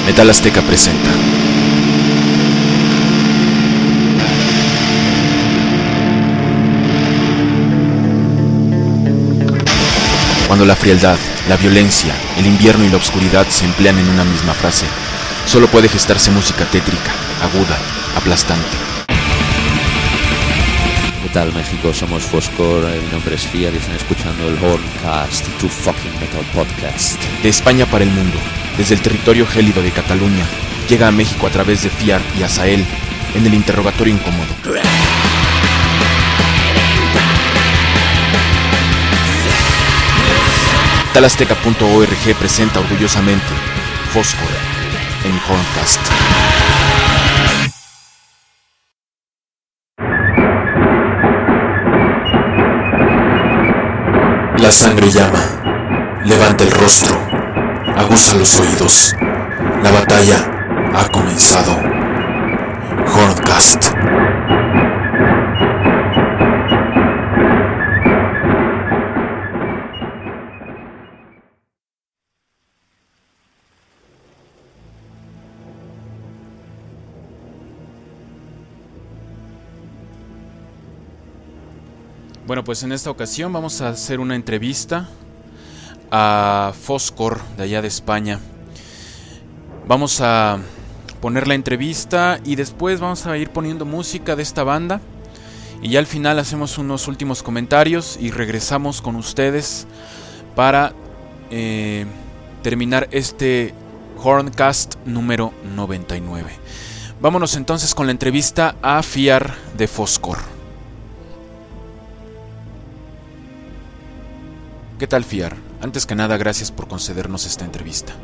Metal Azteca presenta. Cuando la frialdad, la violencia, el invierno y la oscuridad se emplean en una misma frase, solo puede gestarse música tétrica, aguda, aplastante. ¿Qué tal, México? Somos Foscor, mi nombre es Fiar y están escuchando el Horncast, tu fucking metal podcast. De España para el mundo, desde el territorio gélido de Cataluña, llega a México a través de Fiar y Azael en el interrogatorio incómodo. Metalazteca.org presenta orgullosamente Foscor en Horncast. La sangre llama, levanta el rostro, aguza los oídos. La batalla ha comenzado. Horncast. Bueno, pues en esta ocasión vamos a hacer una entrevista a Foscor de allá de España. Vamos a poner la entrevista y después vamos a ir poniendo música de esta banda. Y ya al final hacemos unos últimos comentarios y regresamos con ustedes para terminar este Horncast número 99. Vámonos entonces con la entrevista a Fiar de Foscor. ¿Qué tal, Fiar? Antes que nada, gracias por concedernos esta entrevista.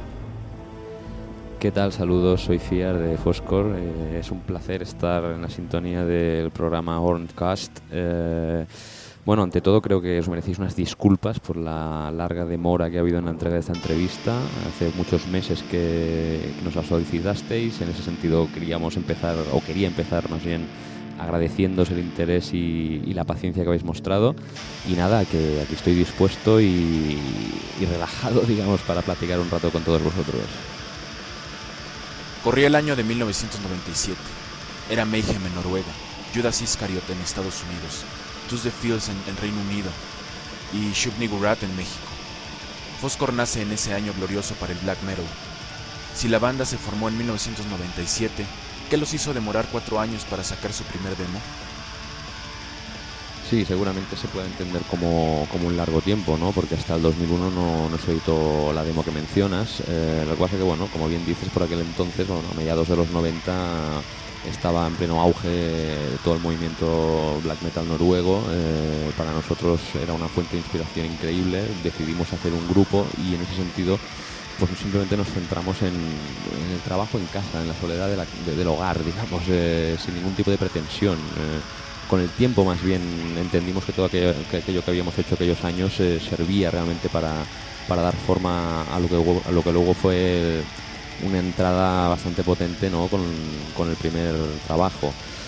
¿Qué tal? Saludos, soy Fiar de Foscor. Es un placer estar en la sintonía del programa Horncast. Bueno, ante todo creo que os merecéis unas disculpas por la larga demora que ha habido en la entrega de esta entrevista. Hace muchos meses que nos la solicitasteis. En ese sentido quería empezar más bien agradeciéndoos el interés y la paciencia que habéis mostrado. Y nada, que aquí estoy dispuesto y relajado, digamos, para platicar un rato con todos vosotros. Corría el año de 1997. Era Mayhem en Noruega, Judas Iscariot en Estados Unidos, Tuesday Fields en Reino Unido y Shub-Niggurath en México. Foscor nace en ese año glorioso para el black metal. Si la banda se formó en 1997, ¿qué los hizo demorar 4 años para sacar su primer demo? Sí, seguramente se puede entender como un largo tiempo, ¿no? Porque hasta el 2001 no se editó la demo que mencionas. Lo que pasa es que, bueno, como bien dices, por aquel entonces, bueno, a mediados de los 90 estaba en pleno auge todo el movimiento black metal noruego. Para nosotros era una fuente de inspiración increíble. Decidimos hacer un grupo y en ese sentido pues simplemente nos centramos en el trabajo en casa, en la soledad del hogar, digamos, sin ningún tipo de pretensión. Con el tiempo más bien entendimos que todo aquello que habíamos hecho aquellos años servía realmente para dar forma a lo que luego fue una entrada bastante potente, ¿no? con el primer trabajo.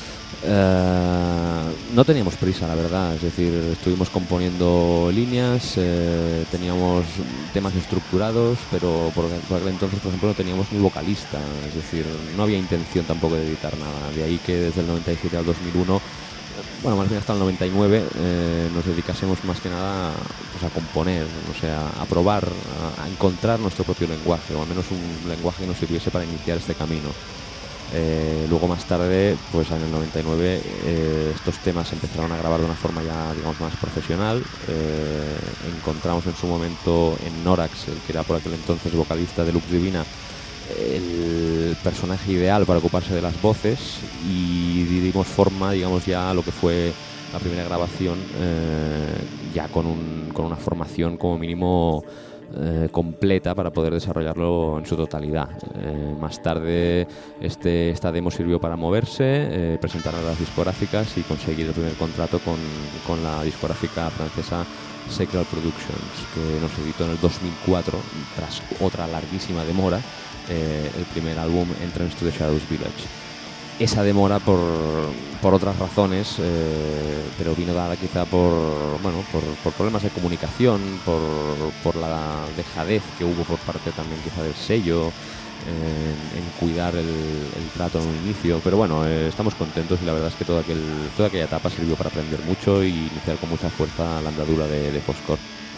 No teníamos prisa, la verdad, es decir, estuvimos componiendo líneas, teníamos temas estructurados, pero por aquel entonces, por ejemplo, no teníamos ni vocalista, es decir, no había intención tampoco de editar nada. De ahí que desde el 97 al 2001, bueno, más bien hasta el 99, nos dedicásemos más que nada pues, a componer, o sea, a probar, a encontrar nuestro propio lenguaje, o al menos un lenguaje que nos sirviese para iniciar este camino. Luego más tarde, pues en el 99, estos temas se empezaron a grabar de una forma ya, digamos, más profesional. Encontramos en su momento en Norax, el que era por aquel entonces vocalista de Lux Divina, el personaje ideal para ocuparse de las voces, y dimos forma, digamos, ya a lo que fue la primera grabación, ya con una formación como mínimo completa para poder desarrollarlo en su totalidad. Más tarde esta demo sirvió para moverse, presentar a las discográficas y conseguir el primer contrato con la discográfica francesa Sacral Productions, que nos editó en el 2004 tras otra larguísima demora el primer álbum Entrance to the Shadows Village. Esa demora por otras razones, pero vino dada quizá por problemas de comunicación, por la dejadez que hubo por parte también quizá del sello, en cuidar el trato en un inicio, pero bueno, estamos contentos y la verdad es que toda aquella etapa sirvió para aprender mucho y iniciar con mucha fuerza la andadura de Foscor.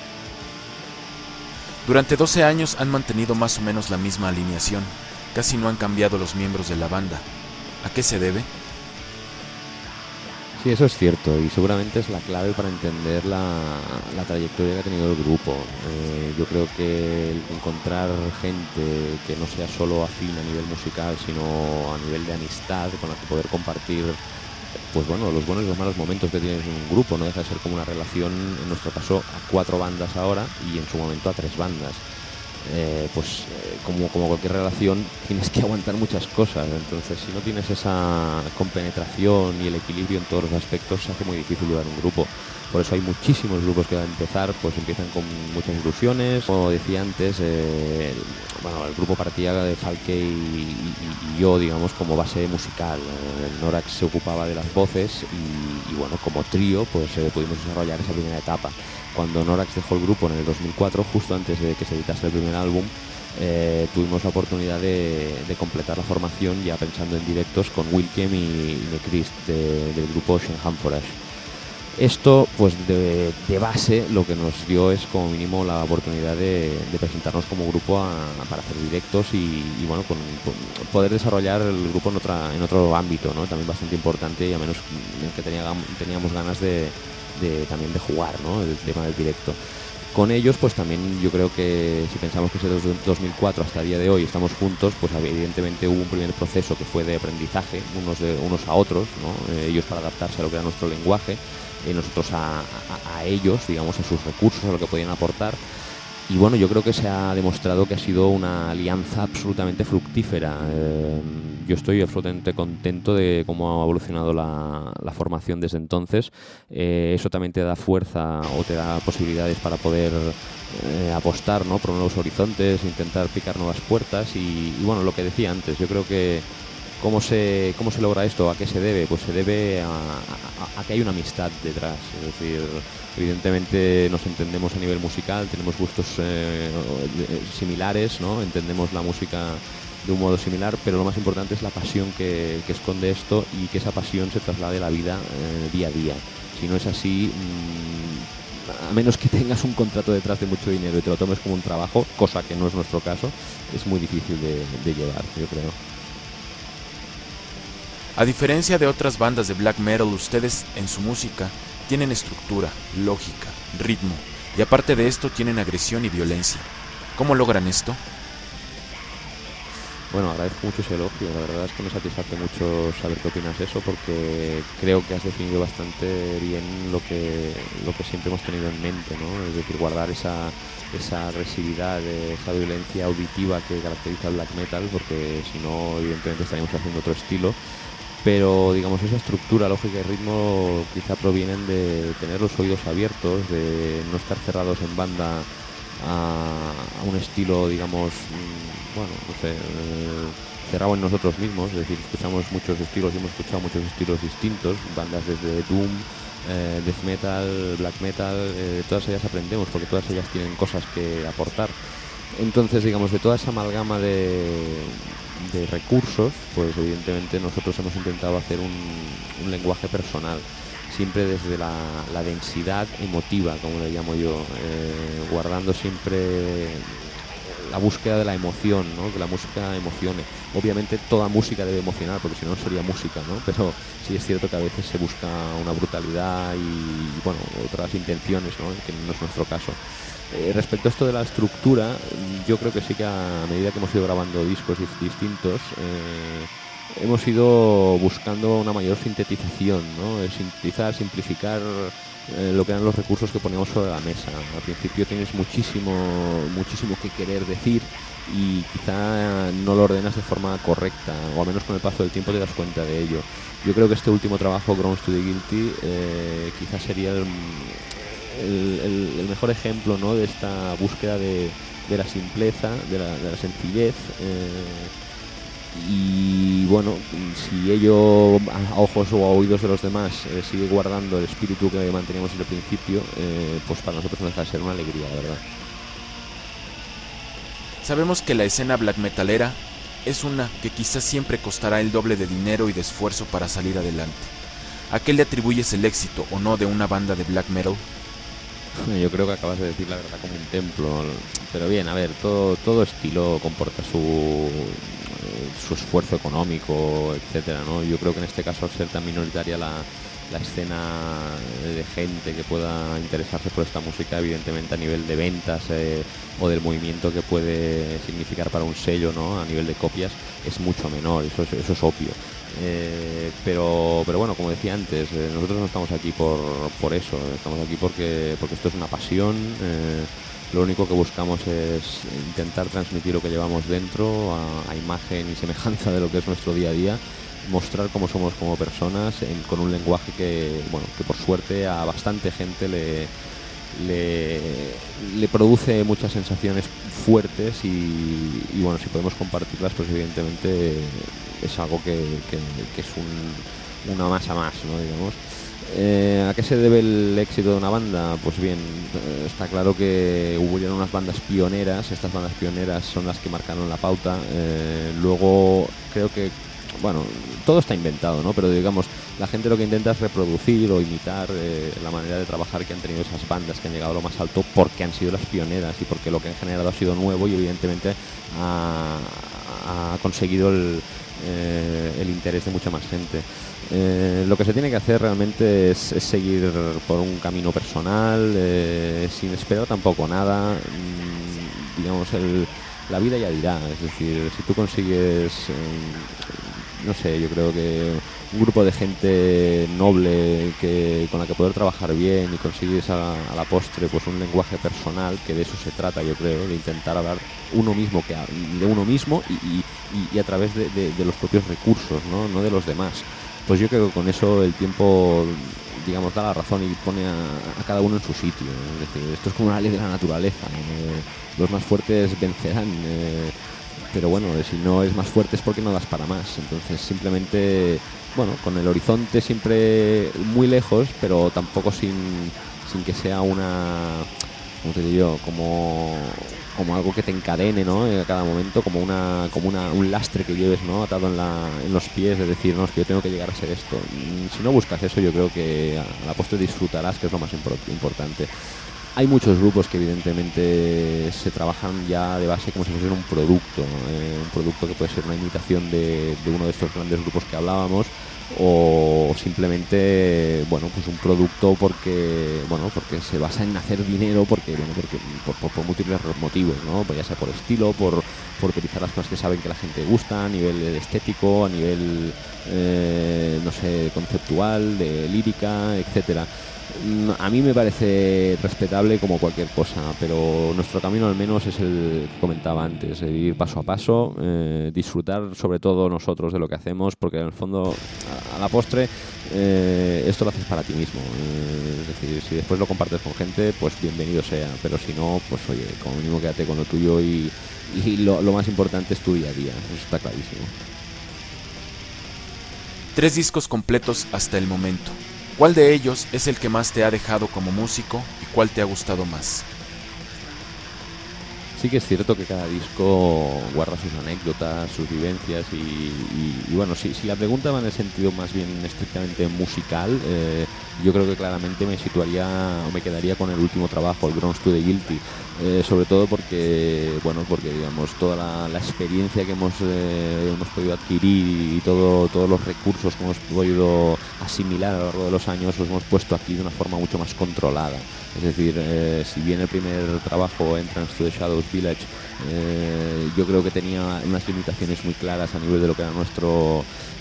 Durante 12 años han mantenido más o menos la misma alineación, casi no han cambiado los miembros de la banda. ¿A qué se debe? Sí, eso es cierto y seguramente es la clave para entender la trayectoria que ha tenido el grupo. Yo creo que el encontrar gente que no sea solo afín a nivel musical, sino a nivel de amistad, con la que poder compartir pues bueno, los buenos y los malos momentos que tienes en un grupo, no deja de ser como una relación, en nuestro caso, a 4 bandas ahora y en su momento a 3 bandas. Como cualquier relación tienes que aguantar muchas cosas, entonces si no tienes esa compenetración y el equilibrio en todos los aspectos se hace muy difícil llevar un grupo. Por eso hay muchísimos grupos que al empezar pues empiezan con muchas ilusiones, como decía antes, el grupo partía de Falke y yo, digamos, como base musical. Norax se ocupaba de las voces y bueno, como trío pues pudimos desarrollar esa primera etapa. Cuando Norax dejó el grupo en el 2004, justo antes de que se editase el primer álbum, tuvimos la oportunidad de completar la formación ya pensando en directos con Wilkem y Necrist del grupo Ocean Hamforage. Esto, pues de base, lo que nos dio es como mínimo la oportunidad de presentarnos como grupo para hacer directos y bueno, con poder desarrollar el grupo en otro ámbito, ¿no? También bastante importante y a menos que teníamos ganas también de jugar, ¿no? El tema del directo. Con ellos, pues también yo creo que si pensamos que desde 2004 hasta el día de hoy estamos juntos, pues evidentemente hubo un primer proceso que fue de aprendizaje unos a otros, ¿no? Ellos para adaptarse a lo que era nuestro lenguaje, nosotros a ellos, digamos, a sus recursos, a lo que podían aportar. Y bueno, yo creo que se ha demostrado que ha sido una alianza absolutamente fructífera. Yo estoy absolutamente contento de cómo ha evolucionado la formación desde entonces. Eso también te da fuerza o te da posibilidades para poder apostar, ¿no?, por nuevos horizontes, intentar picar nuevas puertas y bueno, lo que decía antes, yo creo que ¿cómo se logra esto? ¿A qué se debe? Pues se debe a que hay una amistad detrás. Es decir, evidentemente nos entendemos a nivel musical, tenemos gustos similares, ¿no? Entendemos la música de un modo similar, pero lo más importante es la pasión que esconde esto y que esa pasión se traslade a la vida día a día. Si no es así, a menos que tengas un contrato detrás de mucho dinero y te lo tomes como un trabajo, cosa que no es nuestro caso, es muy difícil de llevar, yo creo. A diferencia de otras bandas de black metal, ustedes en su música tienen estructura, lógica, ritmo y aparte de esto tienen agresión y violencia. ¿Cómo logran esto? Bueno, agradezco mucho ese elogio, la verdad es que me satisface mucho saber qué opinas de eso porque creo que has definido bastante bien lo que siempre hemos tenido en mente, ¿no? Es decir, guardar esa agresividad, esa violencia auditiva que caracteriza el black metal, porque si no, evidentemente estaríamos haciendo otro estilo. Pero digamos, esa estructura, lógica y ritmo quizá provienen de tener los oídos abiertos, de no estar cerrados en banda a un estilo, digamos, cerrado en nosotros mismos. Es decir, escuchamos muchos estilos y hemos escuchado muchos estilos distintos, bandas desde Doom, Death Metal, Black Metal, todas ellas aprendemos porque todas ellas tienen cosas que aportar. Entonces, digamos, de toda esa amalgama de recursos, pues evidentemente nosotros hemos intentado hacer un lenguaje personal, siempre desde la densidad emotiva, como le llamo yo, guardando siempre la búsqueda de la emoción, ¿no? Que la música emocione. Obviamente toda música debe emocionar, porque si no sería música, ¿no? Pero sí es cierto que a veces se busca una brutalidad y bueno, otras intenciones, ¿no?, que no es nuestro caso. Respecto a esto de la estructura, yo creo que sí que a medida que hemos ido grabando discos distintos, hemos ido buscando una mayor sintetización, ¿no? Sintetizar, simplificar lo que eran los recursos que poníamos sobre la mesa. Al principio tienes muchísimo que querer decir y quizá no lo ordenas de forma correcta, o al menos con el paso del tiempo te das cuenta de ello. Yo creo que este último trabajo, Grounds to the Guilty, quizás sería el mejor ejemplo, ¿no?, de esta búsqueda de la simpleza, de la sencillez, y bueno, si ello a ojos o a oídos de los demás sigue guardando el espíritu que manteníamos desde el principio, pues para nosotros no deja de ser una alegría, la verdad. Sabemos que la escena black metalera es una que quizás siempre costará el doble de dinero y de esfuerzo para salir adelante. ¿A qué le atribuyes el éxito o no de una banda de black metal? Yo creo que acabas de decir la verdad como un templo, pero bien, a ver, todo estilo comporta su esfuerzo económico, etcétera, ¿no? Yo creo que en este caso, al ser tan minoritaria la escena de gente que pueda interesarse por esta música, evidentemente a nivel de ventas o del movimiento que puede significar para un sello, ¿no? A nivel de copias es mucho menor, eso es obvio. Pero bueno, como decía antes, nosotros no estamos aquí por eso, estamos aquí porque esto es una pasión. Lo único que buscamos es intentar transmitir lo que llevamos dentro a imagen y semejanza de lo que es nuestro día a día, mostrar cómo somos como personas con un lenguaje que por suerte a bastante gente le produce muchas sensaciones fuertes y bueno, si podemos compartirlas, pues evidentemente es algo que es una masa más, ¿no? Digamos. ¿A qué se debe el éxito de una banda? Pues bien, está claro que hubieron unas bandas pioneras. Estas bandas pioneras son las que marcaron la pauta. Luego creo que, bueno, todo está inventado, ¿no? Pero digamos, la gente lo que intenta es reproducir o imitar la manera de trabajar que han tenido esas bandas que han llegado a lo más alto, porque han sido las pioneras y porque lo que han generado ha sido nuevo y evidentemente ha conseguido el interés de mucha más gente. Lo que se tiene que hacer realmente es seguir por un camino personal, sin esperar tampoco nada. Digamos, la vida ya dirá. Es decir, si tú consigues, no sé, yo creo que un grupo de gente noble con la que poder trabajar bien y consigues a la postre pues un lenguaje personal, que de eso se trata, yo creo, de intentar hablar uno mismo de uno mismo y a través de los propios recursos, no de los demás. Pues yo creo que con eso el tiempo, digamos, da la razón y pone a cada uno en su sitio. Es decir, esto es como una ley de la naturaleza. Los más fuertes vencerán. Pero bueno, si no es más fuerte es porque no das para más. Entonces simplemente, bueno, con el horizonte siempre muy lejos, pero tampoco sin que sea una, ¿cómo te digo yo? Como algo que te encadene, ¿no? A cada momento, como un lastre que lleves, ¿no? Atado en los pies, de decir, no, es que yo tengo que llegar a ser esto. Si no buscas eso, yo creo que a la postre disfrutarás, que es lo más importante. Hay muchos grupos que evidentemente se trabajan ya de base como si fuese un producto que puede ser una imitación de uno de estos grandes grupos que hablábamos, o simplemente, bueno, pues un producto porque se basa en hacer dinero, por múltiples motivos, ¿no? Pues ya sea por estilo, por utilizar las cosas que saben que la gente gusta, a nivel estético, a nivel no sé, conceptual, de lírica, etcétera. A mí me parece respetable como cualquier cosa, pero nuestro camino al menos es el que comentaba antes, ir paso a paso, disfrutar sobre todo nosotros de lo que hacemos, porque en el fondo, a la postre, esto lo haces para ti mismo. Es decir, si después lo compartes con gente, pues bienvenido sea, pero si no, pues oye, como mínimo quédate con lo tuyo y lo más importante es tu día a día, eso está clarísimo. 3 discos completos hasta el momento. ¿Cuál de ellos es el que más te ha dejado como músico y cuál te ha gustado más? Sí que es cierto que cada disco guarda sus anécdotas, sus vivencias y bueno, si la pregunta va en el sentido más bien estrictamente musical, yo creo que claramente me quedaría con el último trabajo, el Grounds to the Guilty, sobre todo porque digamos toda la experiencia que hemos podido adquirir y todos los recursos que hemos podido asimilar a lo largo de los años los hemos puesto aquí de una forma mucho más controlada. Es decir, si bien el primer trabajo, Entrance to the Shadows Village, yo creo que tenía unas limitaciones muy claras a nivel de lo que era nuestro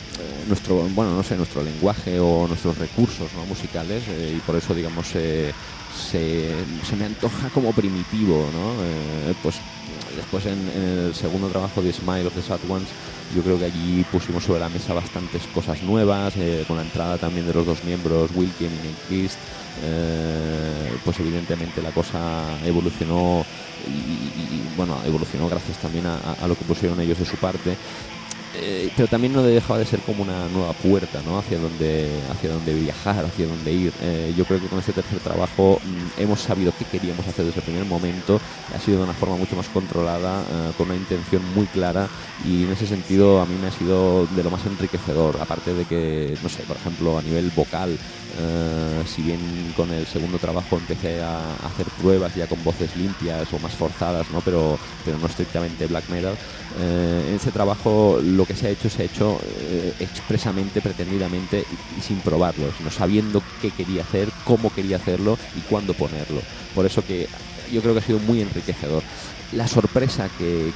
lenguaje o nuestros recursos, ¿no? Musicales, y por eso, digamos, se me antoja como primitivo, ¿no? Pues después en el segundo trabajo de Smile of the Sad Ones, yo creo que allí pusimos sobre la mesa bastantes cosas nuevas, con la entrada también de los dos miembros, Wilkie y Nick Christ. Pues evidentemente la cosa evolucionó y evolucionó gracias también a lo que pusieron ellos de su parte. pero también no dejaba de ser como una nueva puerta, ¿no? hacia donde viajar, hacia donde ir. Yo creo que con este tercer trabajo hemos sabido qué queríamos hacer desde el primer momento, ha sido de una forma mucho más controlada, con una intención muy clara, y en ese sentido a mí me ha sido de lo más enriquecedor, aparte de que, no sé, por ejemplo, a nivel vocal, si bien con el segundo trabajo empecé a hacer pruebas ya con voces limpias o más forzadas, ¿no? pero no estrictamente black metal, en ese trabajo lo que se ha hecho expresamente, pretendidamente y sin probarlo, sino sabiendo qué quería hacer, cómo quería hacerlo y cuándo ponerlo. Por eso que yo creo que ha sido muy enriquecedor. La sorpresa que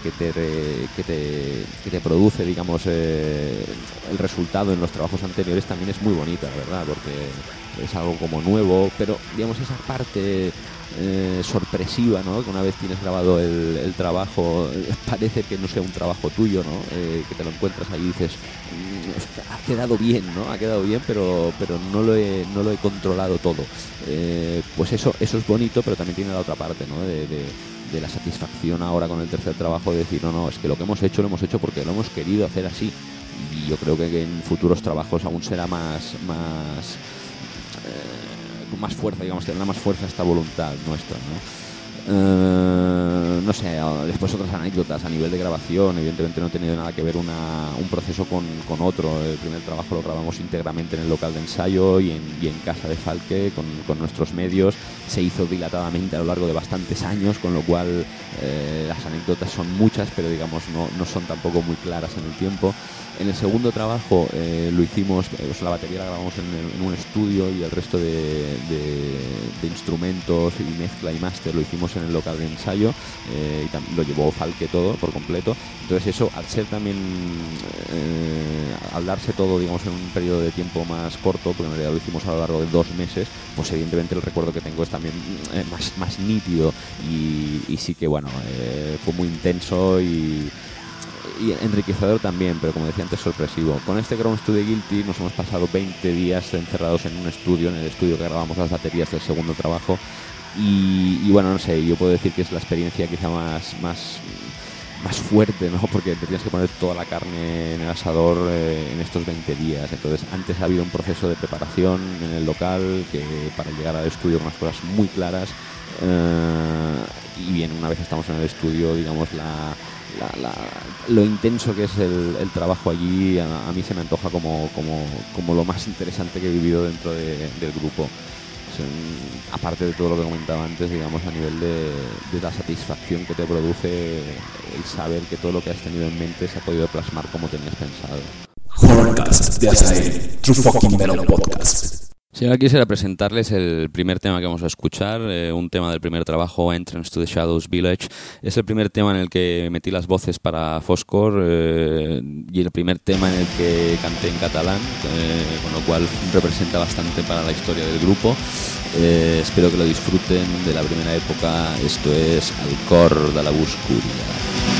te produce, digamos, el resultado en los trabajos anteriores también es muy bonita, la verdad, porque es algo como nuevo, pero digamos esa parte sorpresiva, ¿no? Que una vez tienes grabado el trabajo, parece que no sea un trabajo tuyo, ¿no? Que te lo encuentras ahí y dices, ha quedado bien, ¿no? Ha quedado bien, pero no lo he controlado todo. Pues eso es bonito, pero también tiene la otra parte, ¿no? De la satisfacción ahora con el tercer trabajo, de decir, no, es que lo que hemos hecho lo hemos hecho porque lo hemos querido hacer así. Y yo creo que en futuros trabajos aún será con más fuerza, digamos, tendrá más fuerza esta voluntad nuestra, ¿no? No sé, después otras anécdotas a nivel de grabación. Evidentemente no he tenido nada que ver un proceso con otro. El primer trabajo lo grabamos íntegramente en el local de ensayo y en casa de Falke con nuestros medios. Se hizo dilatadamente a lo largo de bastantes años, con lo cual las anécdotas son muchas, pero digamos no son tampoco muy claras en el tiempo. En el segundo trabajo lo hicimos, la batería la grabamos en un estudio, y el resto de instrumentos y mezcla y máster lo hicimos en el local de ensayo, y lo llevó Falke todo por completo. Entonces eso, al ser también al darse todo, digamos, en un periodo de tiempo más corto, porque en realidad lo hicimos a lo largo de 2 meses, pues evidentemente el recuerdo que tengo es también más nítido, y sí que bueno, fue muy intenso y enriquecedor también, pero como decía antes, sorpresivo. Con este Grounds to the Guilty nos hemos pasado 20 días encerrados en un estudio, en el estudio que grabamos las baterías del segundo trabajo, y bueno, no sé, yo puedo decir que es la experiencia quizá más fuerte, ¿no? Porque te tienes que poner toda la carne en el asador en estos 20 días. Entonces antes ha habido un proceso de preparación en el local que para llegar al estudio con las cosas muy claras, y bien, una vez estamos en el estudio, digamos, lo intenso que es el trabajo allí, a mí se me antoja como lo más interesante que he vivido dentro del grupo. Aparte de todo lo que comentaba antes, digamos, a nivel de la satisfacción que te produce el saber que todo lo que has tenido en mente se ha podido plasmar como tenías pensado. Horrorcast de Azael, True Fucking Metal Podcast. Si ahora quisiera presentarles el primer tema que vamos a escuchar, un tema del primer trabajo, Entrance to the Shadows Village. Es el primer tema en el que metí las voces para Foscor, y el primer tema en el que canté en catalán, con lo cual representa bastante para la historia del grupo. Espero que lo disfruten de la primera época. Esto es El cor de la Buscúria.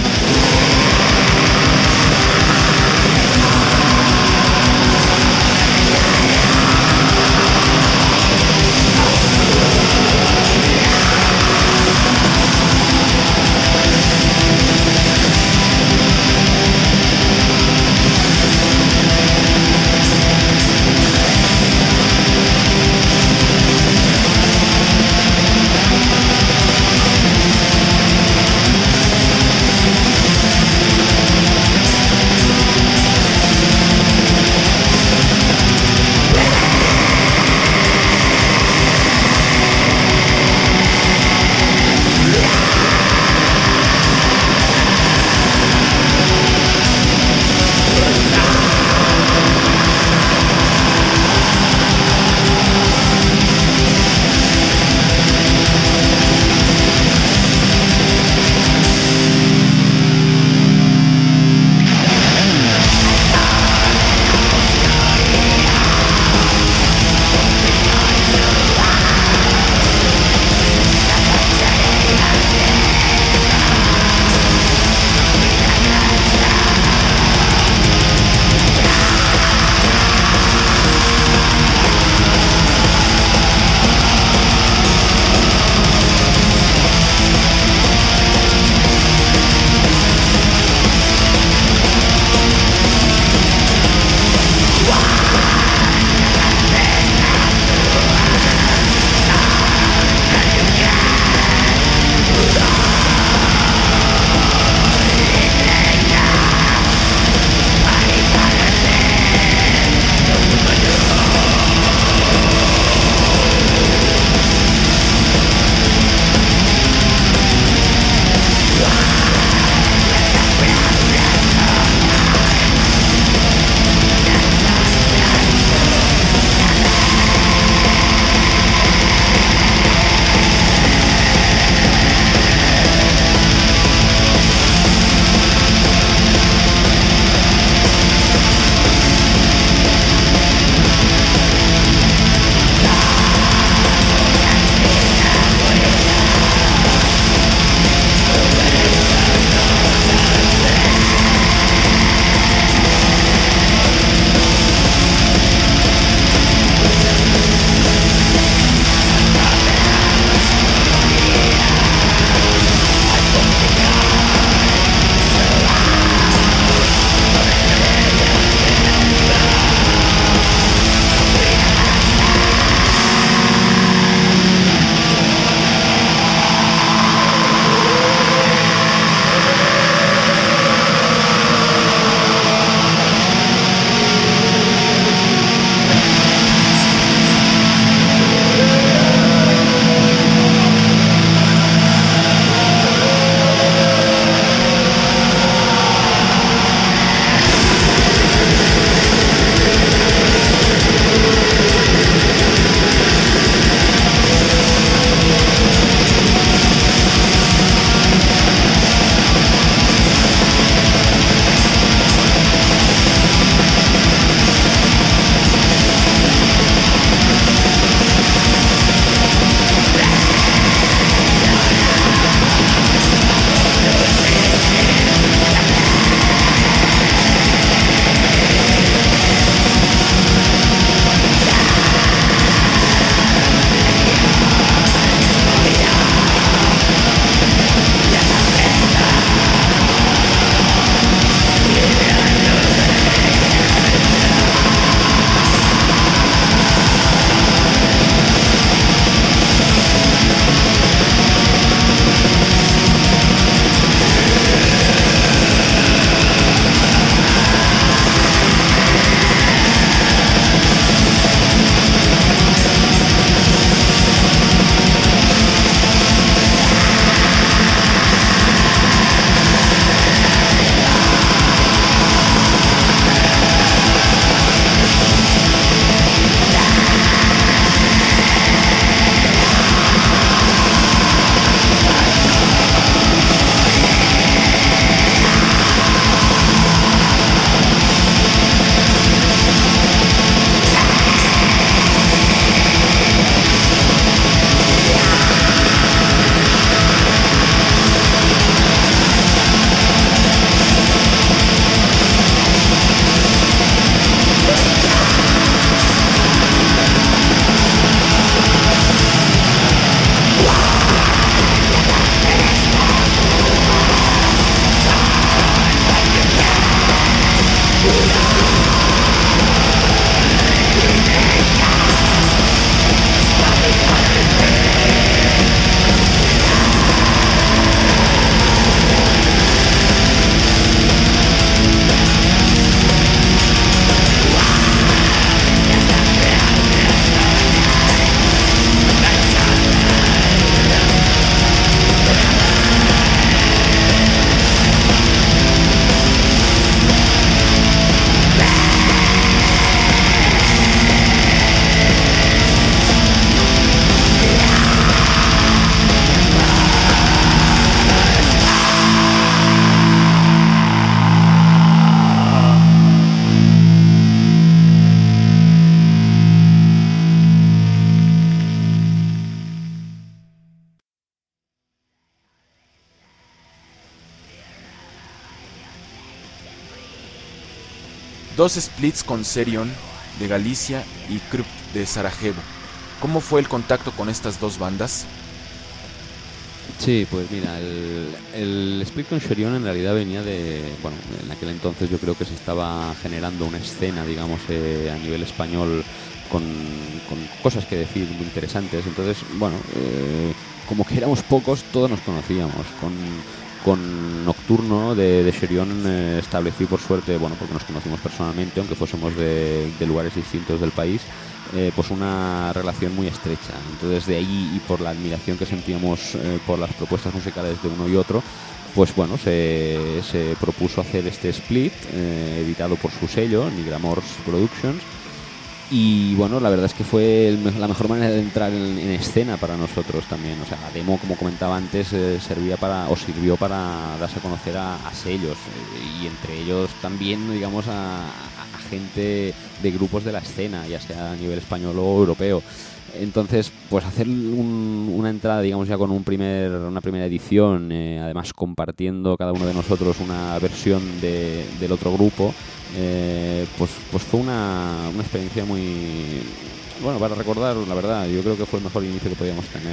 2 splits con Serion de Galicia y Krupp de Sarajevo. ¿Cómo fue el contacto con estas dos bandas? Sí, pues mira, el split con Serion en realidad venía de... Bueno, en aquel entonces yo creo que se estaba generando una escena, digamos, a nivel español con cosas que decir muy interesantes. Entonces, bueno, como que éramos pocos, todos nos conocíamos. Con Nocturno de Serion establecí por suerte, bueno, porque nos conocimos personalmente, aunque fuésemos de lugares distintos del país, pues una relación muy estrecha. Entonces de ahí, y por la admiración que sentíamos por las propuestas musicales de uno y otro, pues bueno, se propuso hacer este split, editado por su sello, Nigramors Productions. Y bueno, la verdad es que fue la mejor manera de entrar en escena para nosotros también. O sea, la demo, como comentaba antes, sirvió para darse a conocer a sellos, y entre ellos también, digamos, a gente de grupos de la escena, ya sea a nivel español o europeo. Entonces, pues hacer una entrada, digamos, ya con una primera edición, además compartiendo cada uno de nosotros una versión del otro grupo, pues fue una experiencia muy... Bueno, para recordar, la verdad, yo creo que fue el mejor inicio que podíamos tener.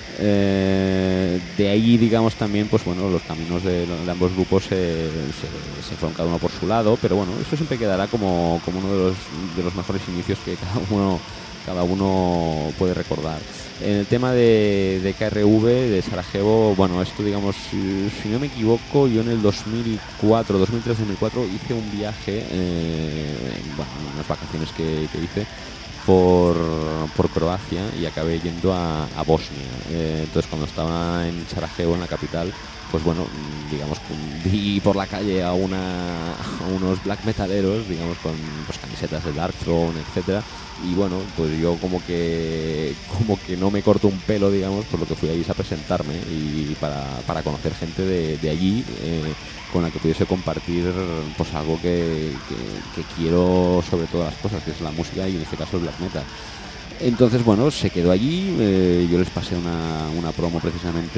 De ahí, digamos, también, pues bueno, los caminos de ambos grupos se fueron cada uno por su lado, pero bueno, eso siempre quedará como uno de los mejores inicios que cada uno puede recordar. En el tema de KRV, de Sarajevo, bueno, esto, digamos, si no me equivoco, yo en el 2003-2004 hice un viaje, bueno, unas vacaciones que hice por Croacia, y acabé yendo a Bosnia. Entonces, cuando estaba en Sarajevo, en la capital, pues bueno, digamos, vi por la calle a unos black metaleros, digamos, con pues, camisetas de Darkthrone, etcétera, y bueno, pues yo como que no me corto un pelo, digamos, por lo que fui allí a presentarme, y para conocer gente de allí, con la que pudiese compartir pues algo que quiero sobre todas las cosas, que es la música, y en este caso el black metal. Entonces, bueno, se quedó allí. Yo les pasé una promo precisamente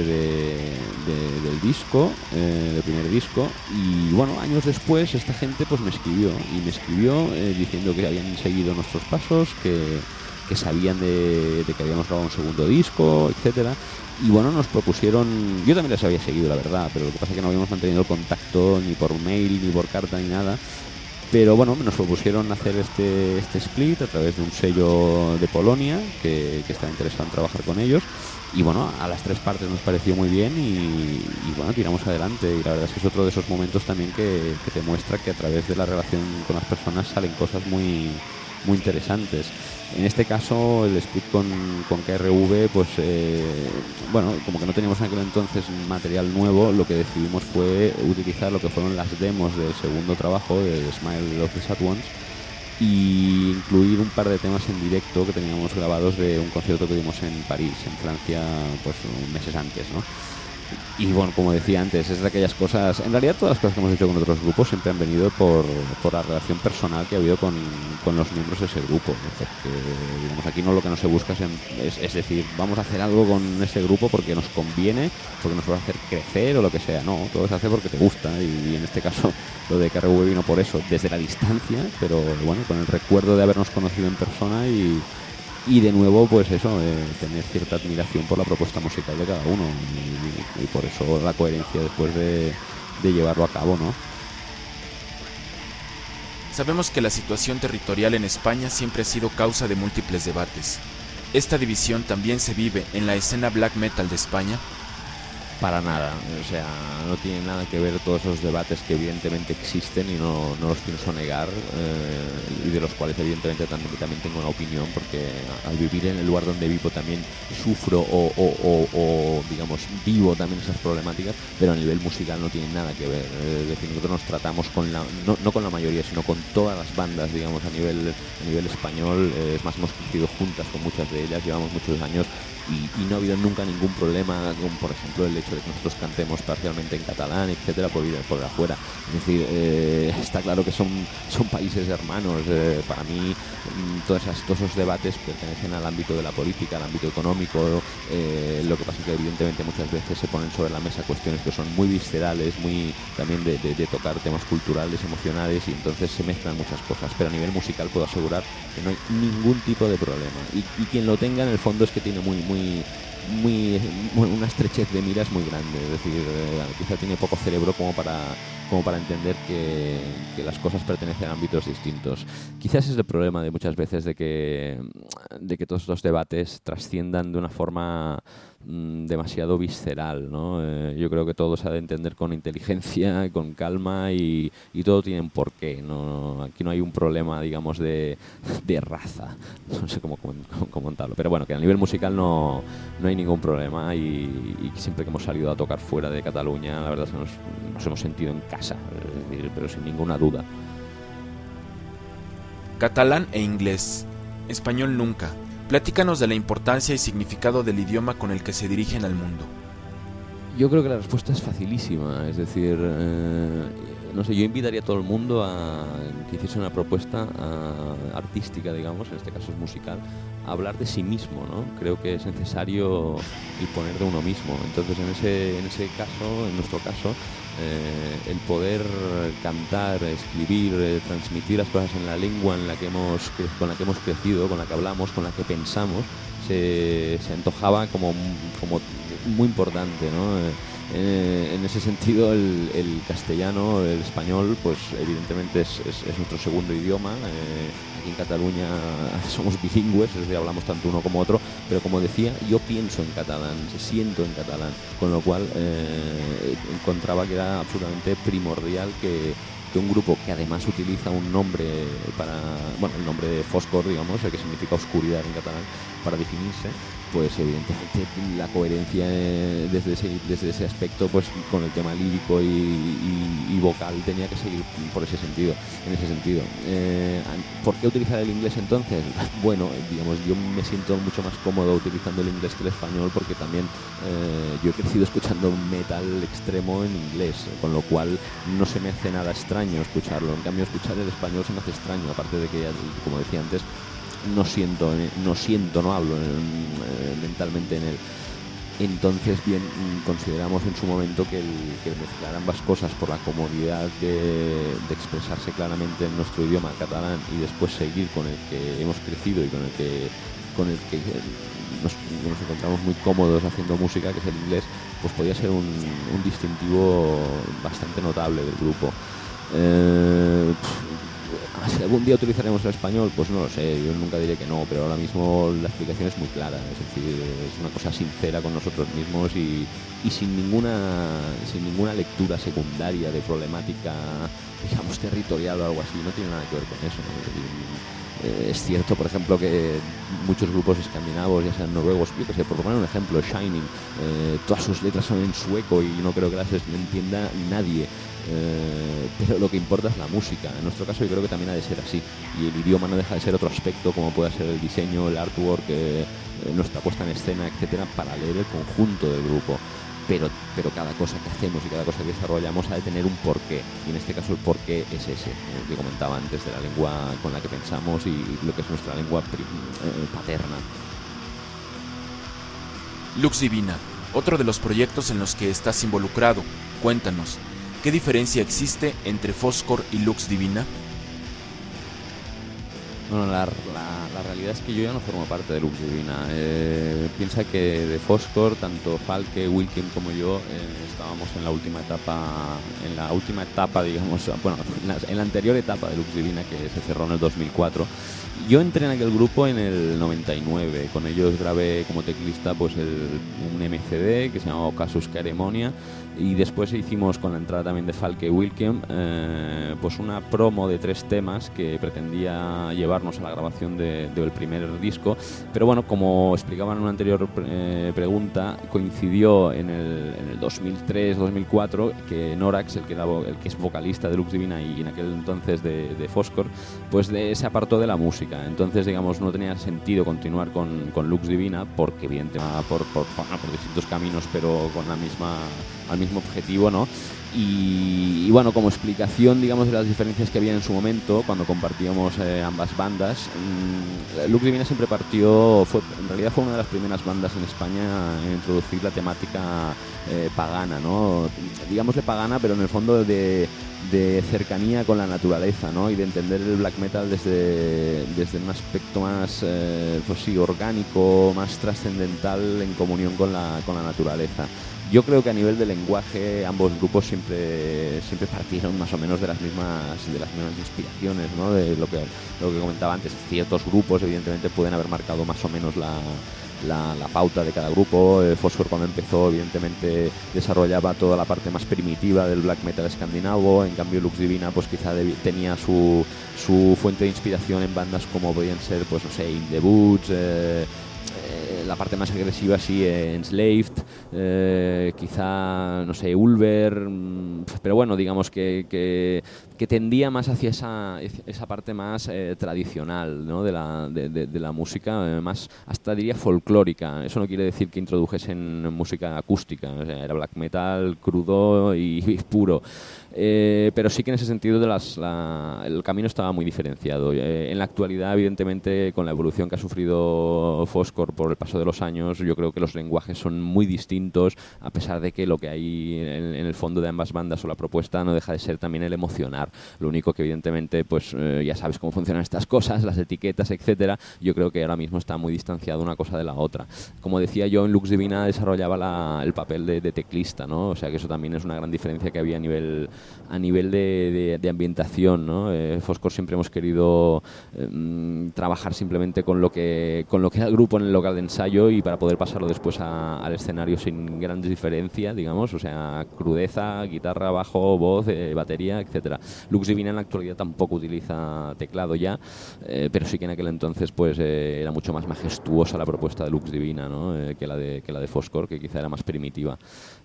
del disco, del primer disco, y bueno, años después esta gente pues me escribió diciendo que habían seguido nuestros pasos, que sabían de que habíamos grabado un segundo disco, etcétera. Y bueno, nos propusieron, yo también les había seguido, la verdad, pero lo que pasa es que no habíamos mantenido el contacto ni por mail, ni por carta, ni nada. Pero bueno, nos propusieron hacer este split a través de un sello de Polonia que estaba interesado en trabajar con ellos. Y bueno, a las tres partes nos pareció muy bien, y bueno, tiramos adelante. Y la verdad es que es otro de esos momentos también que te muestra que a través de la relación con las personas salen cosas muy, muy interesantes. En este caso, el split con KRV, pues bueno, como que no teníamos en aquel entonces material nuevo, lo que decidimos fue utilizar lo que fueron las demos del segundo trabajo, de Smile of the Sad Ones, y incluir un par de temas en directo que teníamos grabados de un concierto que dimos en París, en Francia, pues meses antes, ¿no? Y bueno, como decía antes, es de aquellas cosas... En realidad todas las cosas que hemos hecho con otros grupos siempre han venido por la relación personal que ha habido con los miembros de ese grupo, ¿no? Porque, digamos, aquí no, lo que no se busca es decir, vamos a hacer algo con ese grupo porque nos conviene, porque nos va a hacer crecer o lo que sea. No, todo se hace porque te gusta, y en este caso lo de KRV vino por eso, desde la distancia, pero bueno, con el recuerdo de habernos conocido en persona, y de nuevo, pues eso, tener cierta admiración por la propuesta musical de cada uno, y por eso la coherencia después de llevarlo a cabo, ¿no? Sabemos que la situación territorial en España siempre ha sido causa de múltiples debates. ¿Esta división también se vive en la escena black metal de España? Para nada, o sea, no tiene nada que ver todos esos debates que evidentemente existen, y no los pienso negar, y de los cuales evidentemente también tengo una opinión, porque al vivir en el lugar donde vivo también sufro o digamos vivo también esas problemáticas, pero a nivel musical no tiene nada que ver. Es decir, nosotros nos tratamos no con la mayoría, sino con todas las bandas, digamos, a nivel español. Es más, hemos crecido juntas con muchas de ellas, llevamos muchos años y no ha habido nunca ningún problema con, por ejemplo, el hecho de que nosotros cantemos parcialmente en catalán, etcétera, por afuera. Es decir, está claro que son países hermanos. Para mí todos esos debates pertenecen al ámbito de la política, al ámbito económico. Lo que pasa es que evidentemente muchas veces se ponen sobre la mesa cuestiones que son muy viscerales, muy también de tocar temas culturales, emocionales, y entonces se mezclan muchas cosas, pero a nivel musical puedo asegurar que no hay ningún tipo de problema, y quien lo tenga en el fondo es que tiene una estrechez de miras muy grande. Es decir, quizá tiene poco cerebro como para entender que las cosas pertenecen a ámbitos distintos. Quizás es el problema de muchas veces de que todos estos debates trasciendan de una forma demasiado visceral, ¿no? Yo creo que todo se ha de entender con inteligencia, con calma, y todo tiene un porqué, ¿no? Aquí no hay un problema, digamos, de raza, no sé cómo contarlo, pero bueno, que a nivel musical no hay ningún problema, y siempre que hemos salido a tocar fuera de Cataluña, la verdad es que nos hemos sentido en casa, pero sin ninguna duda. Catalán e inglés. Español nunca. Platícanos de la importancia y significado del idioma con el que se dirigen al mundo. Yo creo que la respuesta es facilísima, es decir, no sé, yo invitaría a todo el mundo a que hiciese una propuesta artística, digamos, en este caso es musical, a hablar de sí mismo, ¿no? Creo que es necesario el poner de uno mismo. Entonces, en ese caso, en nuestro caso, el poder cantar, escribir, transmitir las cosas en la lengua con la que hemos crecido, con la que hablamos, con la que pensamos, se antojaba como muy importante, ¿no? En ese sentido, el castellano, el español, pues evidentemente es nuestro segundo idioma. Aquí en Cataluña somos bilingües, es decir, hablamos tanto uno como otro, pero como decía, yo pienso en catalán, siento en catalán, con lo cual encontraba que era absolutamente primordial que un grupo que además utiliza un nombre el nombre de Foscor, digamos, que significa oscuridad en catalán, para definirse, pues evidentemente la coherencia desde ese aspecto, pues con el tema lírico y vocal tenía que seguir en ese sentido. ¿Por qué utilizar el inglés entonces? Bueno, digamos, yo me siento mucho más cómodo utilizando el inglés que el español, porque también yo he crecido escuchando metal extremo en inglés, con lo cual no se me hace nada extraño escucharlo. En cambio, escuchar el español se me hace extraño, aparte de que, como decía antes, no hablo mentalmente en él. Entonces, bien, consideramos en su momento que el mezclar ambas cosas por la comodidad de expresarse claramente en nuestro idioma catalán, y después seguir con el que hemos crecido y con el que nos encontramos muy cómodos haciendo música, que es el inglés, pues podía ser un distintivo bastante notable del grupo. Si algún día utilizaremos el español, pues no lo sé, yo nunca diré que no, pero ahora mismo la explicación es muy clara, es decir, es una cosa sincera con nosotros mismos y sin ninguna lectura secundaria de problemática, digamos, territorial o algo así. No tiene nada que ver con eso, ¿no? Es cierto, por ejemplo, que muchos grupos escandinavos, ya sean noruegos, yo que sé, por poner un ejemplo, Shining, todas sus letras son en sueco y no creo que las entienda nadie. Pero lo que importa es la música. En nuestro caso yo creo que también ha de ser así, y el idioma no deja de ser otro aspecto, como puede ser el diseño, el artwork, nuestra puesta en escena, etcétera, para leer el conjunto del grupo. Pero cada cosa que hacemos y cada cosa que desarrollamos ha de tener un porqué, y en este caso el porqué es ese, que comentaba antes, de la lengua con la que pensamos y lo que es nuestra lengua paterna. Lux Divina, otro de los proyectos en los que estás involucrado. Cuéntanos, ¿qué diferencia existe entre Foscor y Lux Divina? Bueno, la realidad es que yo ya no formo parte de Lux Divina. Piensa que de Foscor, tanto Falke, Wilkin como yo estábamos en la última etapa, digamos, bueno, en la anterior etapa de Lux Divina, que se cerró en el 2004. Yo entré en aquel grupo en el 99, con ellos grabé como teclista pues un MCD que se llamaba Casus Ceremonia, y después hicimos, con la entrada también de Falke Wilkem, pues una promo de 3 temas que pretendía llevarnos a la grabación del primer disco, pero bueno, como explicaba en una anterior pregunta, coincidió en el 2003-2004 que Norax, el que es vocalista de Lux Divina y en aquel entonces de Foscor, pues se apartó de la música. Entonces, digamos, no tenía sentido continuar con Lux Divina, porque evidentemente por distintos caminos, pero con al mismo objetivo, ¿no? Y bueno, como explicación, digamos, de las diferencias que había en su momento cuando compartíamos ambas bandas, Lux Divina siempre en realidad fue una de las primeras bandas en España en introducir la temática pagana, ¿no? Digámosle pagana, pero en el fondo de cercanía con la naturaleza, ¿no? Y de entender el black metal desde un aspecto más pues sí, orgánico, más trascendental, en comunión con la naturaleza. Yo creo que a nivel de lenguaje ambos grupos siempre partieron más o menos de las mismas inspiraciones, ¿no? De lo que comentaba antes. Ciertos grupos evidentemente pueden haber marcado más o menos la pauta de cada grupo. Foscor, cuando empezó, evidentemente desarrollaba toda la parte más primitiva del black metal escandinavo. En cambio, Lux Divina pues quizá tenía su fuente de inspiración en bandas como podían ser, pues no sé, In the Woods, la parte más agresiva, sí, Enslaved, quizá, no sé, Ulver, pero bueno, digamos que tendía más hacia esa parte más tradicional, ¿no? de la música, más hasta diría folclórica. Eso no quiere decir que introdujesen música acústica, o sea, era black metal crudo y puro. Pero sí que en ese sentido el camino estaba muy diferenciado. En la actualidad, evidentemente, con la evolución que ha sufrido Foscor por el paso de los años, yo creo que los lenguajes son muy distintos, a pesar de que lo que hay en el fondo de ambas bandas o la propuesta no deja de ser también el emocionar. Lo único que evidentemente, pues ya sabes cómo funcionan estas cosas, las etiquetas, etcétera. Yo creo que ahora mismo está muy distanciado una cosa de la otra. Como decía yo, en Lux Divina desarrollaba el papel de teclista, ¿no? O sea que eso también es una gran diferencia que había a nivel de ambientación, ¿no? Foscor siempre hemos querido trabajar simplemente con lo que era el grupo en el local de ensayo, y para poder pasarlo después al escenario sin grandes diferencias, digamos, o sea, crudeza, guitarra, bajo, voz, batería, etcétera. Lux Divina en la actualidad tampoco utiliza teclado ya, pero sí que en aquel entonces pues era mucho más majestuosa la propuesta de Lux Divina, ¿no? que la de Foscor, que quizá era más primitiva.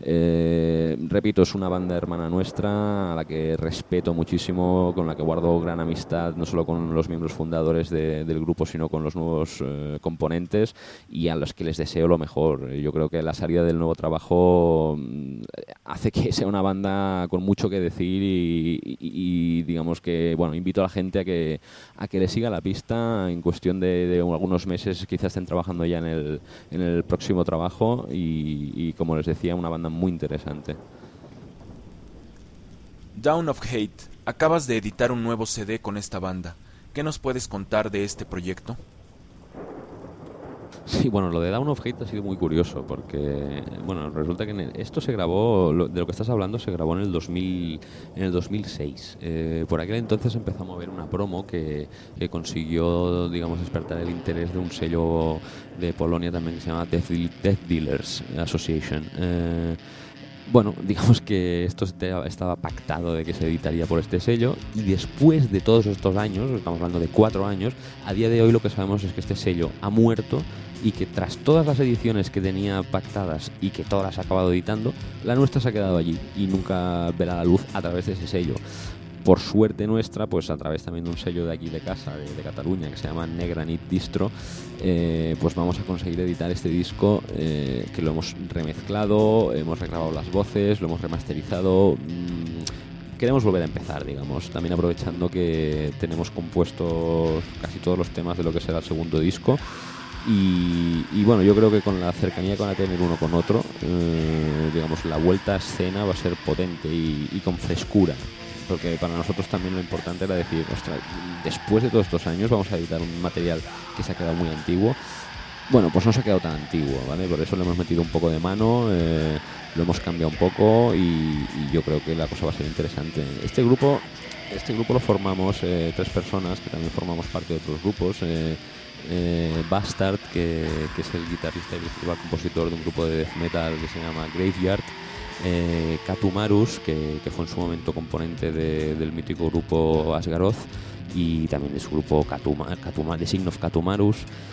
Repito, es una banda hermana nuestra a la que respeto muchísimo, con la que guardo gran amistad, no solo con los miembros fundadores del grupo, sino con los nuevos componentes, y a los que les deseo lo mejor. Yo creo que la salida del nuevo trabajo hace que sea una banda con mucho que decir, y digamos que, bueno, invito a la gente a que le siga la pista. En cuestión de algunos meses quizás estén trabajando ya en el próximo trabajo, y como les decía, una banda muy interesante. Dawn of Hate, acabas de editar un nuevo CD con esta banda. ¿Qué nos puedes contar de este proyecto? Sí, bueno, lo de Dawn of Hate ha sido muy curioso, porque bueno, resulta que esto se grabó, de lo que estás hablando, se grabó en el 2006. Por aquel entonces empezamos a ver una promo que consiguió, digamos, despertar el interés de un sello de Polonia también que se llama Death Dealers Association. Bueno, digamos que esto estaba pactado de que se editaría por este sello, y después de todos estos años, estamos hablando de 4 años, a día de hoy lo que sabemos es que este sello ha muerto, y que tras todas las ediciones que tenía pactadas y que todas las ha acabado editando, la nuestra se ha quedado allí y nunca verá la luz a través de ese sello. Por suerte nuestra, pues a través también de un sello de aquí de casa, de Cataluña, que se llama Negranit Distro, pues vamos a conseguir editar este disco, que lo hemos remezclado, hemos regrabado las voces, lo hemos remasterizado. Queremos volver a empezar, digamos, también aprovechando que tenemos compuestos casi todos los temas de lo que será el segundo disco. Y bueno, yo creo que con la cercanía que van a tener uno con otro, digamos, la vuelta a escena va a ser potente y con frescura. Porque para nosotros también lo importante era decir, ostras, después de todos estos años vamos a editar un material que se ha quedado muy antiguo. Bueno, pues no se ha quedado tan antiguo, ¿vale? Por eso le hemos metido un poco de mano, lo hemos cambiado un poco, y yo creo que la cosa va a ser interesante. Este grupo lo formamos 3 personas que también formamos parte de otros grupos. Bastard, que es el guitarrista y principal compositor de un grupo de death metal que se llama Graveyard. Katumarus, que fue en su momento componente del mítico grupo Asgaroth, y también de su grupo The Sign of Katumarus.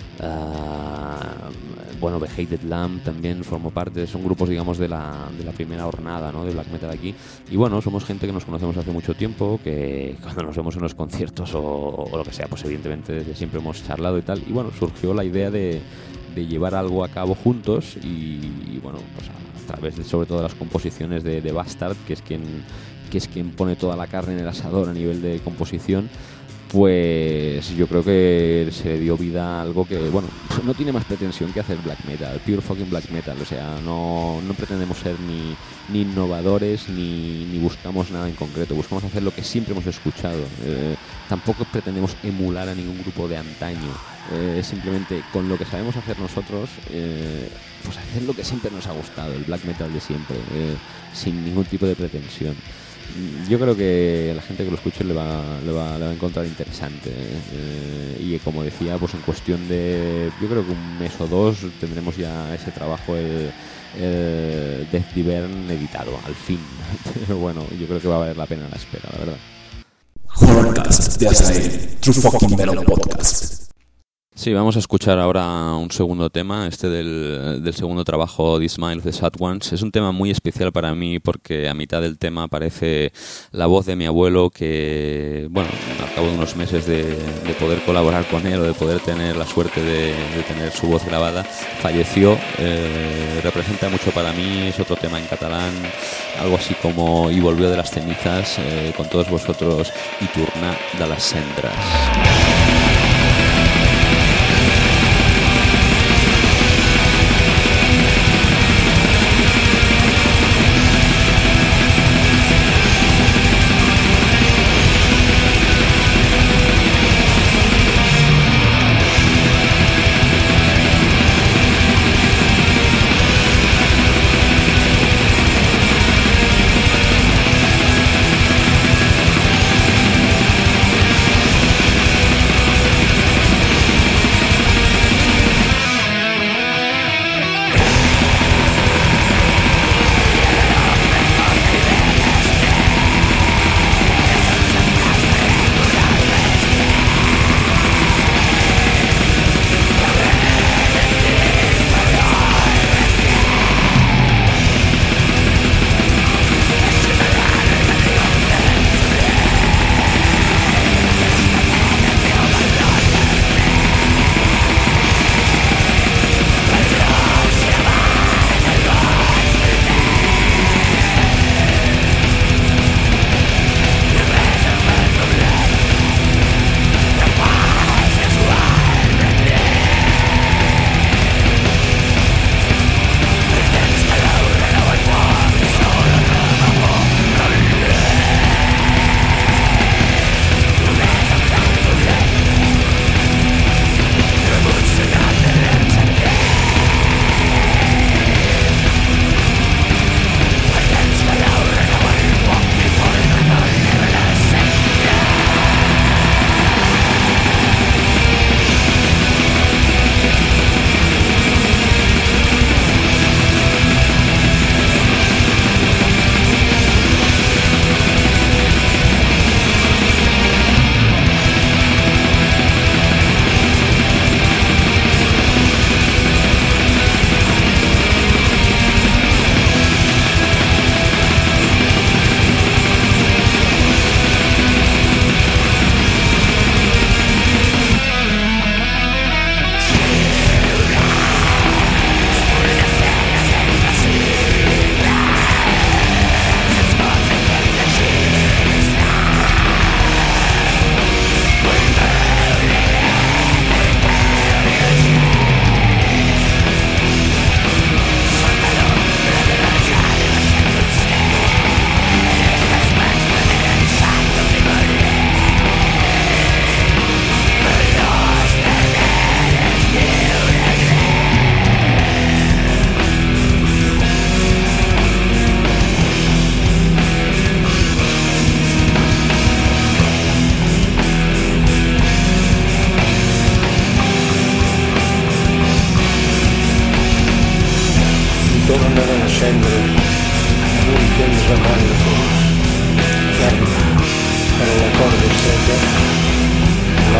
Bueno, The Hated Lamb también formó parte. Son grupos, digamos, de la primera hornada, ¿no?, de black metal aquí. Y bueno, somos gente que nos conocemos hace mucho tiempo, que cuando nos vemos en los conciertos o lo que sea, pues evidentemente desde siempre hemos charlado y tal. Y bueno, surgió la idea de llevar algo a cabo juntos y bueno, pues a través de, sobre todo, las composiciones de Bastard, que es quien pone toda la carne en el asador a nivel de composición. Pues yo creo que se le dio vida a algo que, bueno, no tiene más pretensión que hacer black metal, pure fucking black metal. O sea, no pretendemos ser ni innovadores ni buscamos nada en concreto. Buscamos hacer lo que siempre hemos escuchado. Tampoco pretendemos emular a ningún grupo de antaño. Simplemente con lo que sabemos hacer nosotros, pues hacer lo que siempre nos ha gustado, el black metal de siempre, sin ningún tipo de pretensión. Yo creo que la gente que lo escuche le va a encontrar interesante, y como decía, pues en cuestión de, yo creo que un mes o dos tendremos ya ese trabajo, el Death Divern editado al fin. Pero bueno, yo creo que va a valer la pena la espera, la verdad. Horrorcast de Azael, True Fucking Metal Podcast. Sí, vamos a escuchar ahora un segundo tema, del segundo trabajo, The Smile of the Sad Ones. Es un tema muy especial para mí porque a mitad del tema aparece la voz de mi abuelo que, bueno, al cabo de unos meses de poder colaborar con él o de poder tener la suerte de tener su voz grabada, falleció. Representa mucho para mí, es otro tema en catalán, algo así como "Y volvió de las cenizas", con todos vosotros, "Y torna de las cendres".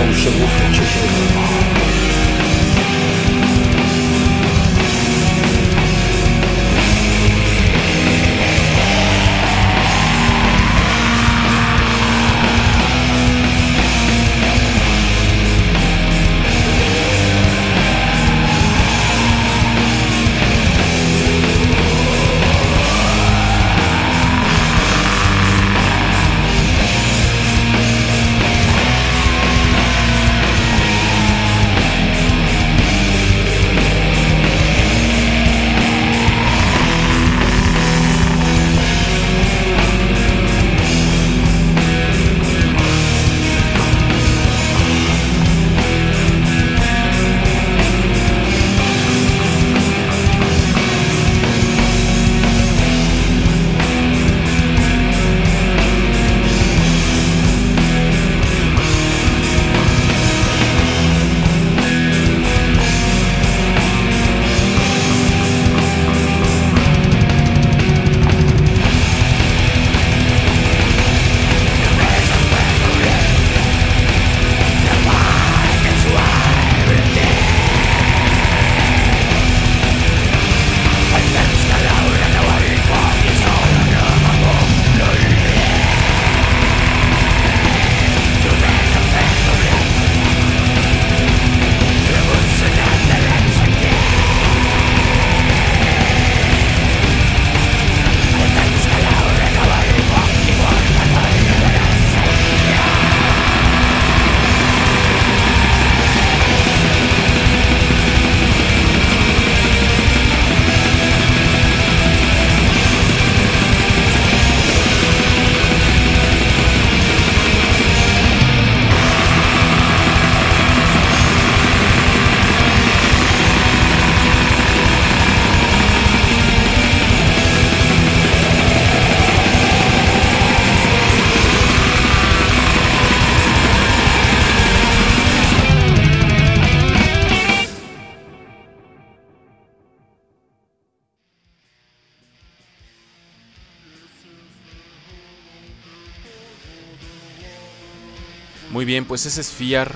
Muy bien, pues ese es Fear.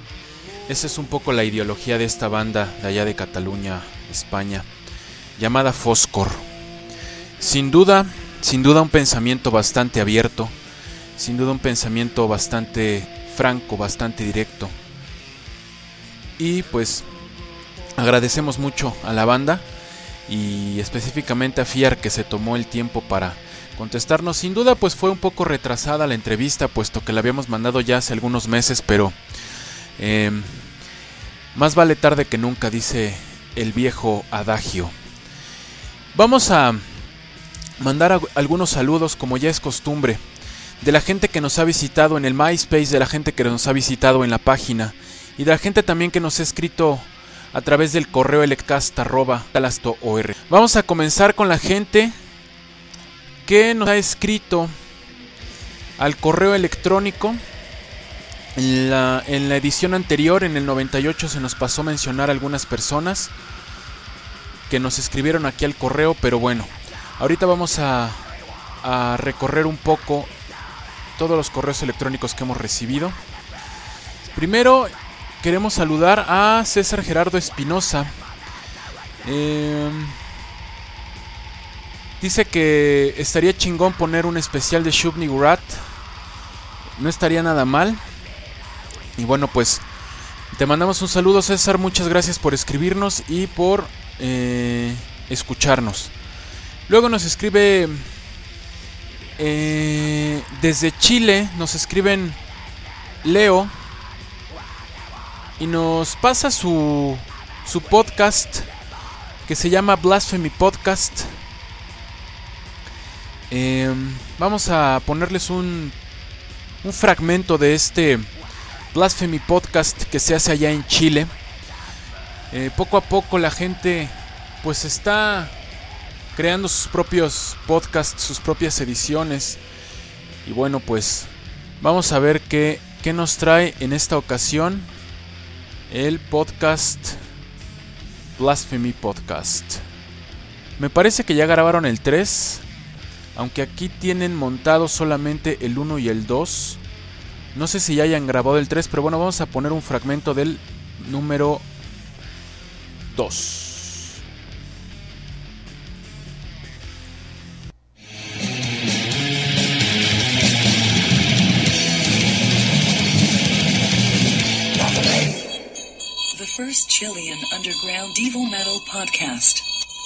Esa es un poco la ideología de esta banda de allá de Cataluña, España, llamada Foscor. Sin duda un pensamiento bastante abierto, sin duda un pensamiento bastante franco, bastante directo. Y pues agradecemos mucho a la banda y específicamente a Fear, que se tomó el tiempo para contestarnos. Sin duda pues fue un poco retrasada la entrevista, puesto que la habíamos mandado ya hace algunos meses, pero más vale tarde que nunca, dice el viejo adagio. Vamos a mandar algunos saludos, como ya es costumbre, de la gente que nos ha visitado en el MySpace, de la gente que nos ha visitado en la página y de la gente también que nos ha escrito a través del correo electcast@galasto.org. Vamos a comenzar con la gente que nos ha escrito al correo electrónico. En la edición anterior, en el 98, se nos pasó mencionar algunas personas que nos escribieron aquí al correo, pero bueno, ahorita vamos a recorrer un poco todos los correos electrónicos que hemos recibido. Primero queremos saludar a César Gerardo Espinosa. Dice que estaría chingón poner un especial de Shub-Niggurath. No estaría nada mal. Y bueno, pues te mandamos un saludo, César. Muchas gracias por escribirnos y por escucharnos. Luego nos escribe desde Chile, nos escriben Leo y nos pasa su podcast que se llama Blasphemy Podcast. Vamos a ponerles un fragmento de este Blasphemy Podcast que se hace allá en Chile. Poco a poco la gente pues está creando sus propios podcasts, sus propias ediciones. Y bueno, pues vamos a ver qué nos trae en esta ocasión el podcast Blasphemy Podcast. Me parece que ya grabaron el 3, aunque aquí tienen montado solamente el 1 y el 2. No sé si ya hayan grabado el 3, pero bueno, vamos a poner un fragmento del número 2. The first Chilean underground devil metal podcast.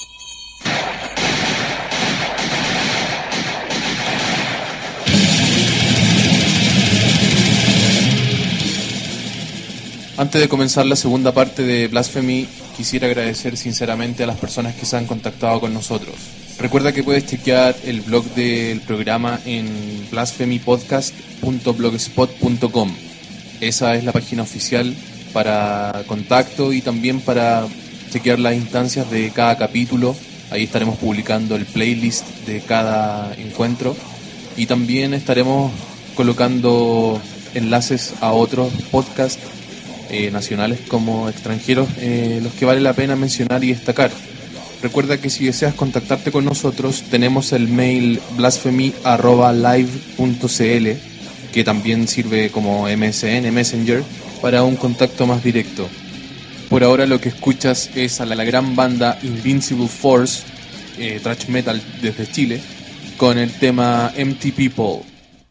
Antes de comenzar la segunda parte de Blasphemy, quisiera agradecer sinceramente a las personas que se han contactado con nosotros. Recuerda que puedes chequear el blog del programa en blasphemypodcast.blogspot.com. Esa es la página oficial para contacto y también para chequear las instancias de cada capítulo. Ahí estaremos publicando el playlist de cada encuentro y también estaremos colocando enlaces a otros podcasts nacionales como extranjeros, los que vale la pena mencionar y destacar. Recuerda que si deseas contactarte con nosotros, tenemos el mail blasphemy@live.cl, que también sirve como MSN, Messenger, para un contacto más directo. Por ahora lo que escuchas es a la gran banda Invincible Force, thrash metal desde Chile, con el tema Empty People.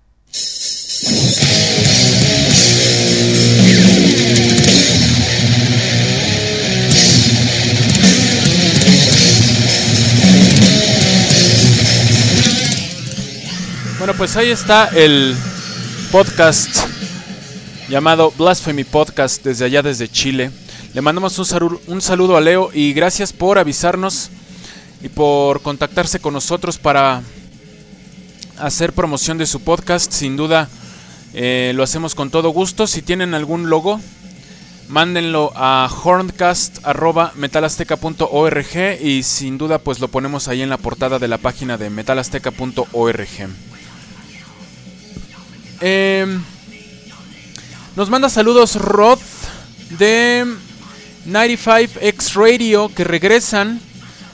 Bueno, pues ahí está el podcast llamado Blasphemy Podcast desde allá, desde Chile. Le mandamos un saludo a Leo y gracias por avisarnos y por contactarse con nosotros para hacer promoción de su podcast. Sin duda lo hacemos con todo gusto. Si tienen algún logo, mándenlo a horncast@metalazteca.org y sin duda pues lo ponemos ahí en la portada de la página de metalazteca.org. Nos manda saludos Rod de 95X Radio, que regresan.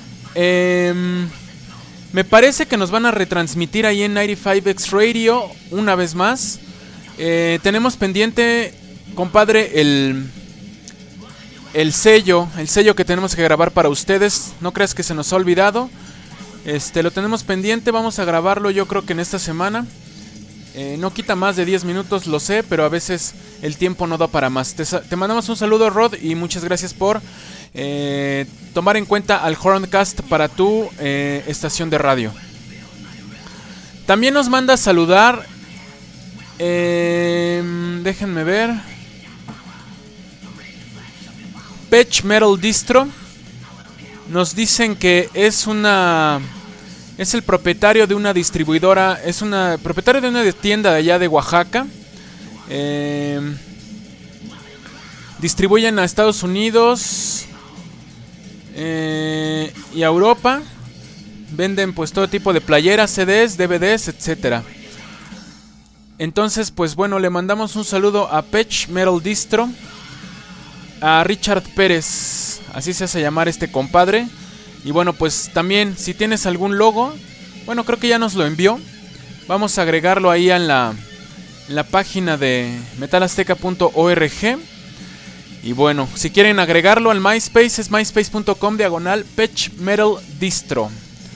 Me parece que nos van a retransmitir ahí en 95X Radio una vez más. Tenemos pendiente, compadre, el sello que tenemos que grabar para ustedes. No creas que se nos ha olvidado. Lo tenemos pendiente, vamos a grabarlo yo creo que en esta semana. No quita más de 10 minutos, lo sé, pero a veces el tiempo no da para más. Te mandamos un saludo, Rod, y muchas gracias por tomar en cuenta al Horncast para tu estación de radio. También nos manda a saludar, déjenme ver, Patch Metal Distro. Nos dicen que es el propietario de una distribuidora, propietario de una tienda de allá de Oaxaca. Distribuyen a Estados Unidos y a Europa. Venden pues todo tipo de playeras, CDs, DVDs, etcétera. Entonces pues bueno, le mandamos un saludo a Patch Metal Distro, a Richard Pérez, así se hace llamar este compadre. Y bueno, pues también si tienes algún logo, bueno, creo que ya nos lo envió. Vamos a agregarlo ahí en la página de metalazteca.org. Y bueno, si quieren agregarlo al MySpace, es myspace.com/Patch Metal Distro.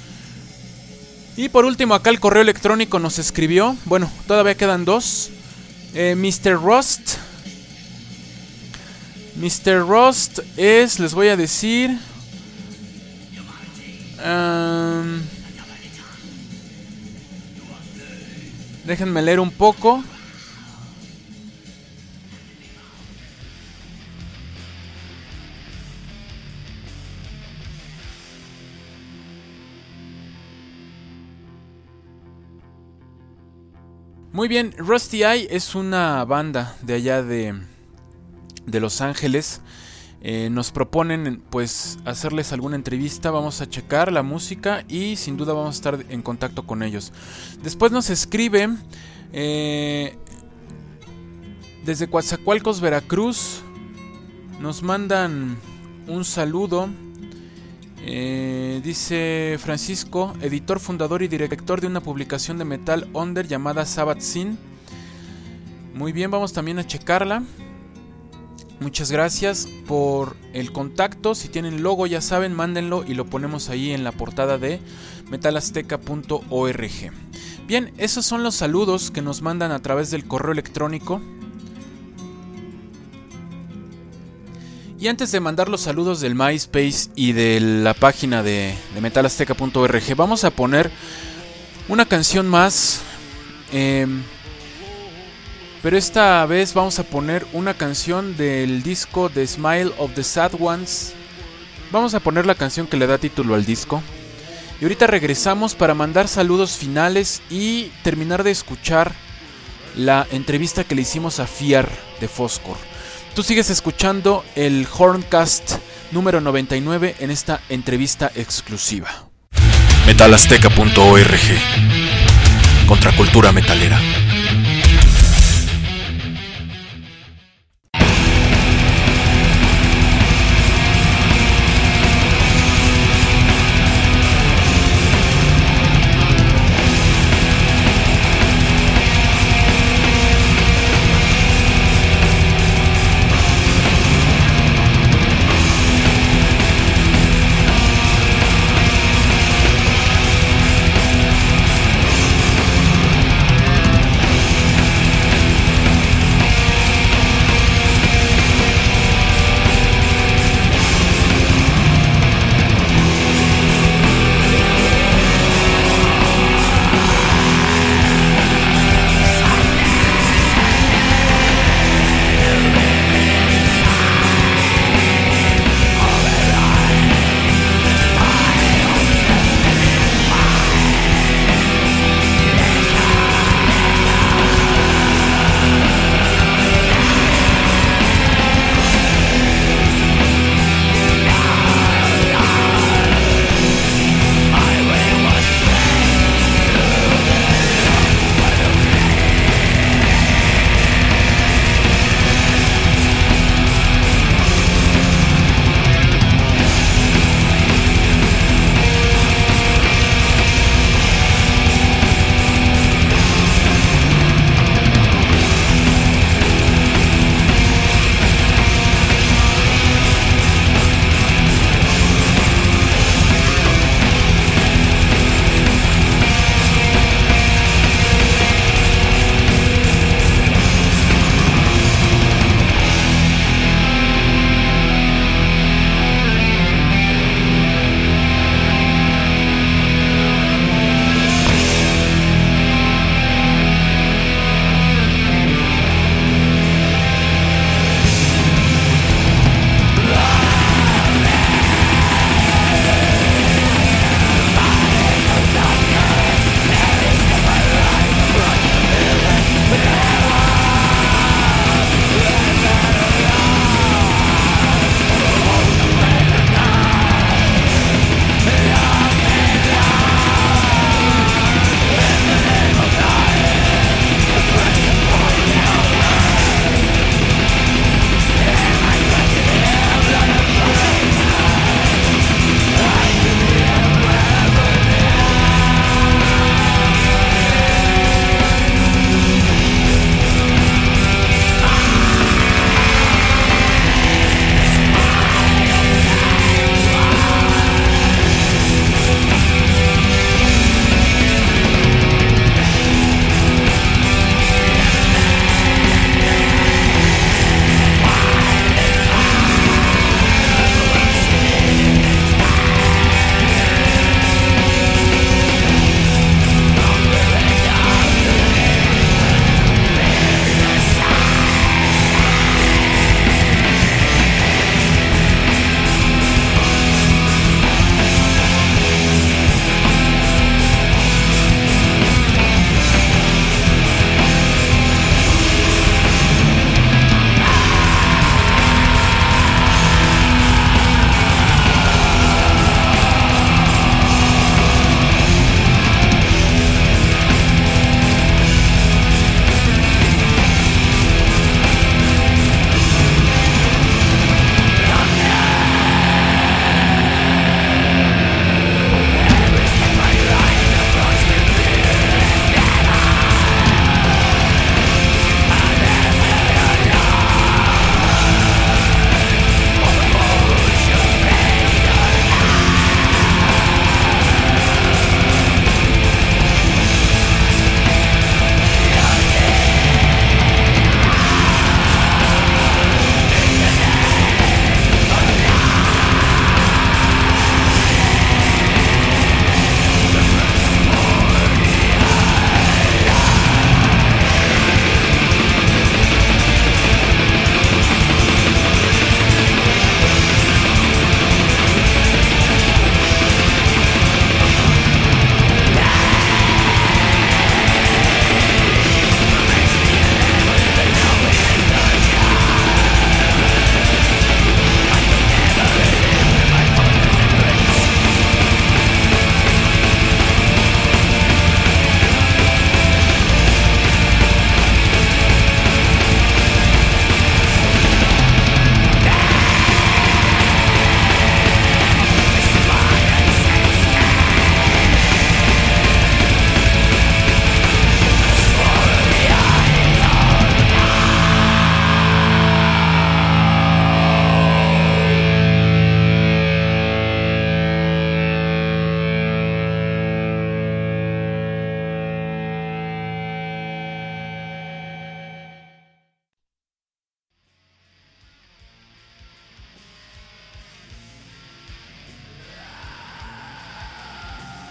Y por último, acá el correo electrónico nos escribió. Bueno, todavía quedan dos. Mr. Rust. Mr. Rust es, les voy a decir... déjenme leer un poco. Muy bien, Rusty Eye es una banda de allá de Los Ángeles. Nos proponen pues hacerles alguna entrevista, vamos a checar la música y sin duda vamos a estar en contacto con ellos. Después nos escribe desde Coatzacoalcos, Veracruz, nos mandan un saludo. Dice Francisco, editor, fundador y director de una publicación de metal under llamada Sabbath Sin. Muy bien, vamos también a checarla. Muchas gracias por el contacto. Si tienen logo, ya saben, mándenlo y lo ponemos ahí en la portada de metalazteca.org. Bien, esos son los saludos que nos mandan a través del correo electrónico. Y antes de mandar los saludos del MySpace y de la página de metalazteca.org, vamos a poner una canción más. Pero esta vez vamos a poner una canción del disco The Smile of the Sad Ones. Vamos a poner la canción que le da título al disco. Y ahorita regresamos para mandar saludos finales y terminar de escuchar la entrevista que le hicimos a Fiar de Foscor. Tú sigues escuchando el Horncast número 99 en esta entrevista exclusiva. metalazteca.org. Contracultura metalera.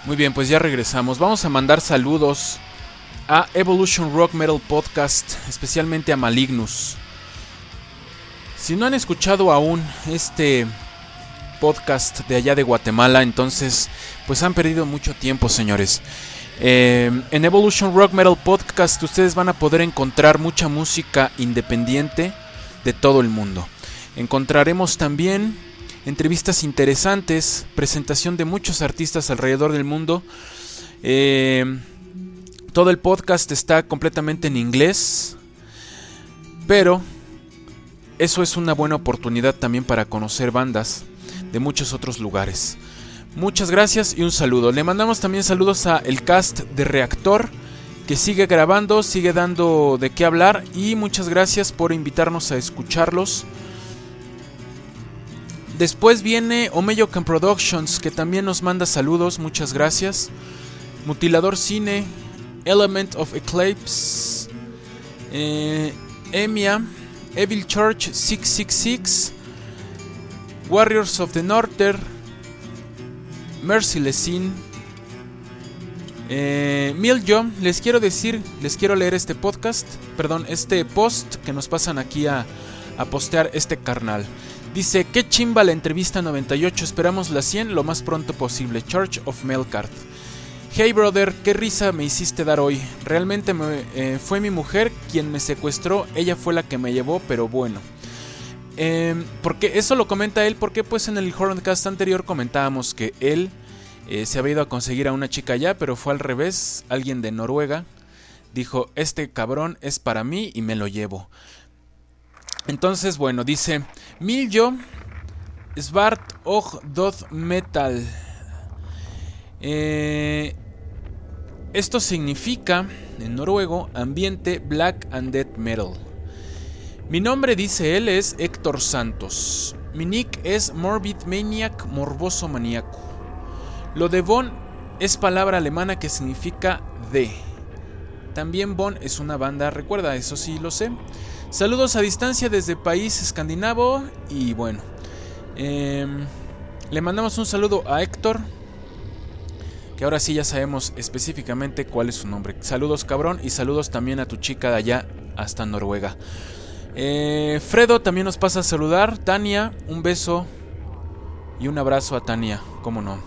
Muy bien, pues ya regresamos. Vamos a mandar saludos a Evolution Rock Metal Podcast, especialmente a Malignus. Si no han escuchado aún este podcast de allá de Guatemala, entonces pues han perdido mucho tiempo, señores. En Evolution Rock Metal Podcast ustedes van a poder encontrar mucha música independiente de todo el mundo. Encontraremos también entrevistas interesantes, presentación de muchos artistas alrededor del mundo. Todo el podcast está completamente en inglés, pero eso es una buena oportunidad también para conocer bandas de muchos otros lugares. Muchas gracias y un saludo. Le mandamos también saludos a el cast de Reactor, que sigue grabando, sigue dando de qué hablar, y muchas gracias por invitarnos a escucharlos. Después viene Omeyokan Productions, que también nos manda saludos, muchas gracias. Mutilador Cine, Element of Eclipse, Emia, Evil Church 666, Warriors of the Norther, Mercilessin, Miljo. Les quiero leer este post que nos pasan aquí a postear este carnal. Dice: qué chimba la entrevista 98, esperamos la 100 lo más pronto posible. Church of Melkart. Hey brother, qué risa me hiciste dar hoy. Realmente fue mi mujer quien me secuestró, ella fue la que me llevó, pero bueno. Porque eso lo comenta él, porque pues en el Horncast anterior comentábamos que él se había ido a conseguir a una chica allá, pero fue al revés. Alguien de Noruega dijo: este cabrón es para mí y me lo llevo. Entonces, bueno, dice: Miljo Svart og Død Metal. Esto significa en noruego ambiente Black and Death Metal. Mi nombre, dice él, es Héctor Santos. Mi nick es Morbid Maniac, morboso maníaco. Lo de Von es palabra alemana que significa de. También Von es una banda, recuerda, eso sí lo sé. Saludos a distancia desde país escandinavo. Y bueno, le mandamos un saludo a Héctor, que ahora sí ya sabemos específicamente cuál es su nombre. Saludos, cabrón, y saludos también a tu chica de allá hasta Noruega. Fredo también nos pasa a saludar. Tania, un beso y un abrazo a Tania, cómo no.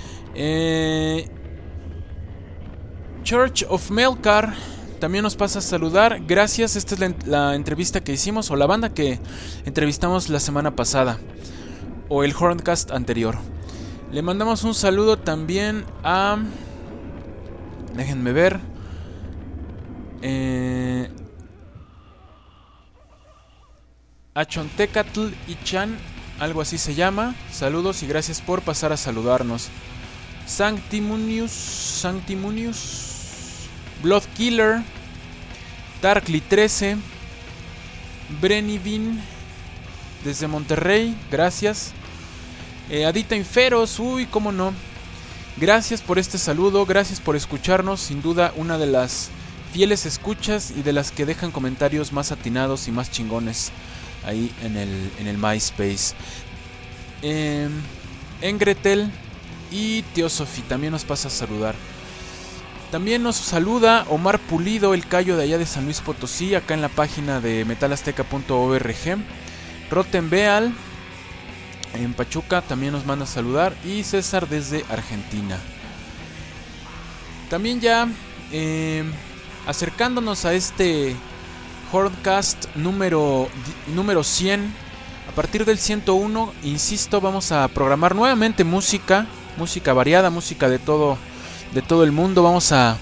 Church of Melkar también nos pasa a saludar. Gracias, esta es la entrevista que hicimos, o la banda que entrevistamos la semana pasada, o el Horncast anterior. Le mandamos un saludo también a... déjenme ver. A Chontecatl Ichan, algo así se llama. Saludos y gracias por pasar a saludarnos. Sanctimonious, Blood Killer, Darkly 13, Brenivin desde Monterrey, gracias. Adita Inferos, uy, cómo no. Gracias por este saludo, gracias por escucharnos. Sin duda una de las fieles escuchas y de las que dejan comentarios más atinados y más chingones ahí en el MySpace. Engretel y Teosofi también nos pasa a saludar. También nos saluda Omar Pulido, el Cayo de allá de San Luis Potosí, acá en la página de metalazteca.org. Rottenbeal en Pachuca también nos manda a saludar, y César desde Argentina. También ya acercándonos a este Horncast número 100. A partir del 101, insisto, vamos a programar nuevamente música variada, música de todo el mundo. Vamos a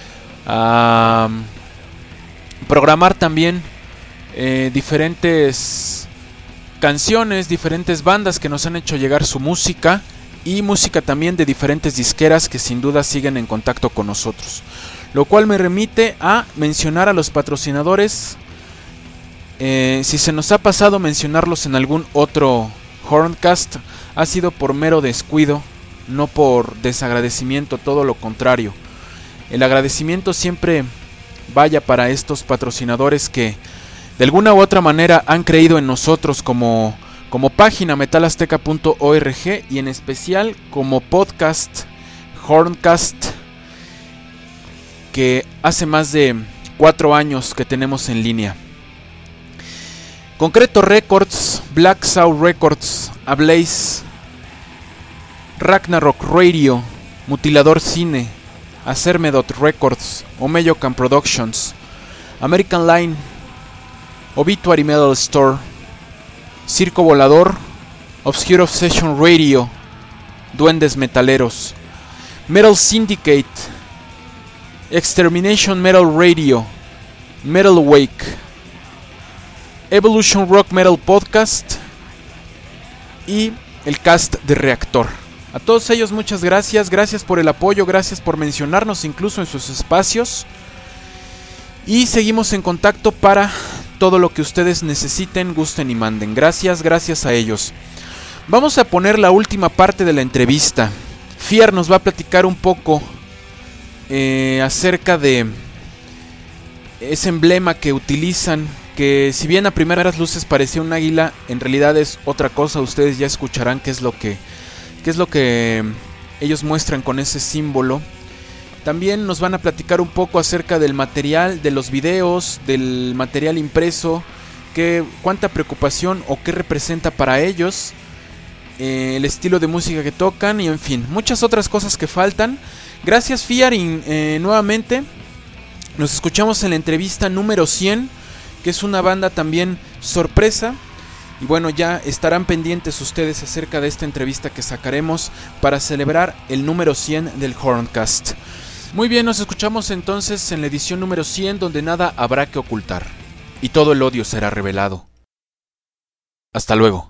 programar también diferentes canciones, diferentes bandas que nos han hecho llegar su música, y música también de diferentes disqueras que sin duda siguen en contacto con nosotros, lo cual me remite a mencionar a los patrocinadores. Si se nos ha pasado mencionarlos en algún otro Horncast, ha sido por mero descuido, no por desagradecimiento, todo lo contrario. El agradecimiento siempre vaya para estos patrocinadores que de alguna u otra manera han creído en nosotros como página metalazteca.org, y en especial como podcast Horncast, que hace más de 4 años que tenemos en línea. Concreto Records, Black Soul Records, Ablaze, Ragnarok Radio, Mutilador Cine, Acermedot Records, Omeyocan Productions, American Line, Obituary Metal Store, Circo Volador, Obscure Obsession Radio, Duendes Metaleros, Metal Syndicate, Extermination Metal Radio, Metal Wake, Evolution Rock Metal Podcast y el cast de Reactor. A todos ellos muchas gracias, gracias por el apoyo, gracias por mencionarnos incluso en sus espacios. Y seguimos en contacto para todo lo que ustedes necesiten, gusten y manden. Gracias a ellos. Vamos a poner la última parte de la entrevista. Fiar nos va a platicar un poco acerca de ese emblema que utilizan, que si bien a primeras luces parecía un águila, en realidad es otra cosa. Ustedes ya escucharán qué es lo que ellos muestran con ese símbolo. También nos van a platicar un poco acerca del material, de los videos, del material impreso, cuánta preocupación o qué representa para ellos, el estilo de música que tocan y en fin, muchas otras cosas que faltan. Gracias Fiar y nuevamente nos escuchamos en la entrevista número 100, que es una banda también sorpresa. Y bueno, ya estarán pendientes ustedes acerca de esta entrevista que sacaremos para celebrar el número 100 del Horncast. Muy bien, nos escuchamos entonces en la edición número 100, donde nada habrá que ocultar y todo el odio será revelado. Hasta luego.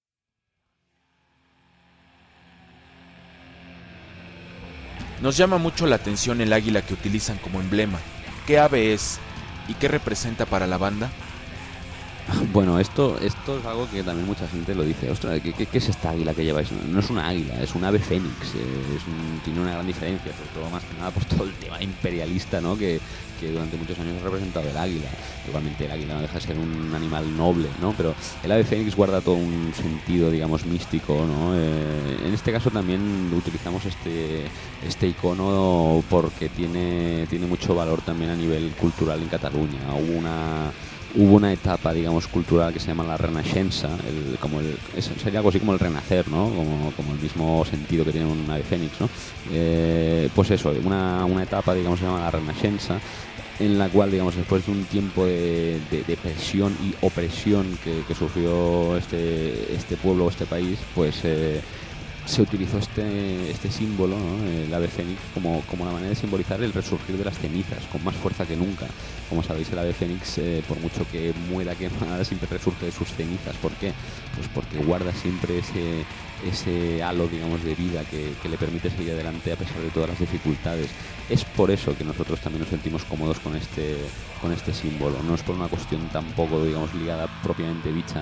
Nos llama mucho la atención el águila que utilizan como emblema. ¿Qué ave es y qué representa para la banda? Bueno, esto es algo que también mucha gente lo dice. Ostras, ¿qué es esta águila que lleváis? No es una águila, es un ave fénix. Tiene una gran diferencia, sobre todo más que nada por todo el tema imperialista, ¿no? que durante muchos años ha representado el águila. Igualmente el águila no deja de ser un animal noble, ¿no? Pero el ave fénix guarda todo un sentido, digamos, místico, ¿no? En este caso también utilizamos este icono porque tiene mucho valor también a nivel cultural en Cataluña. Hubo una etapa, digamos, cultural que se llama la Renaixença, sería algo así como el renacer, ¿no? Como el mismo sentido que tiene un ave fénix, ¿no? Pues eso, una etapa, digamos, se llama la Renaixença, en la cual, digamos, después de un tiempo de presión y opresión que sufrió este pueblo, este país, pues se utilizó este símbolo, ¿no? El ave fénix, como una manera de simbolizar el resurgir de las cenizas, con más fuerza que nunca. Como sabéis, el ave fénix, por mucho que muera quemada, siempre resurge de sus cenizas. ¿Por qué? Pues porque guarda siempre ese halo, digamos, de vida que le permite seguir adelante a pesar de todas las dificultades. Es por eso que nosotros también nos sentimos cómodos con este símbolo. No es por una cuestión tampoco, digamos, ligada propiamente dicha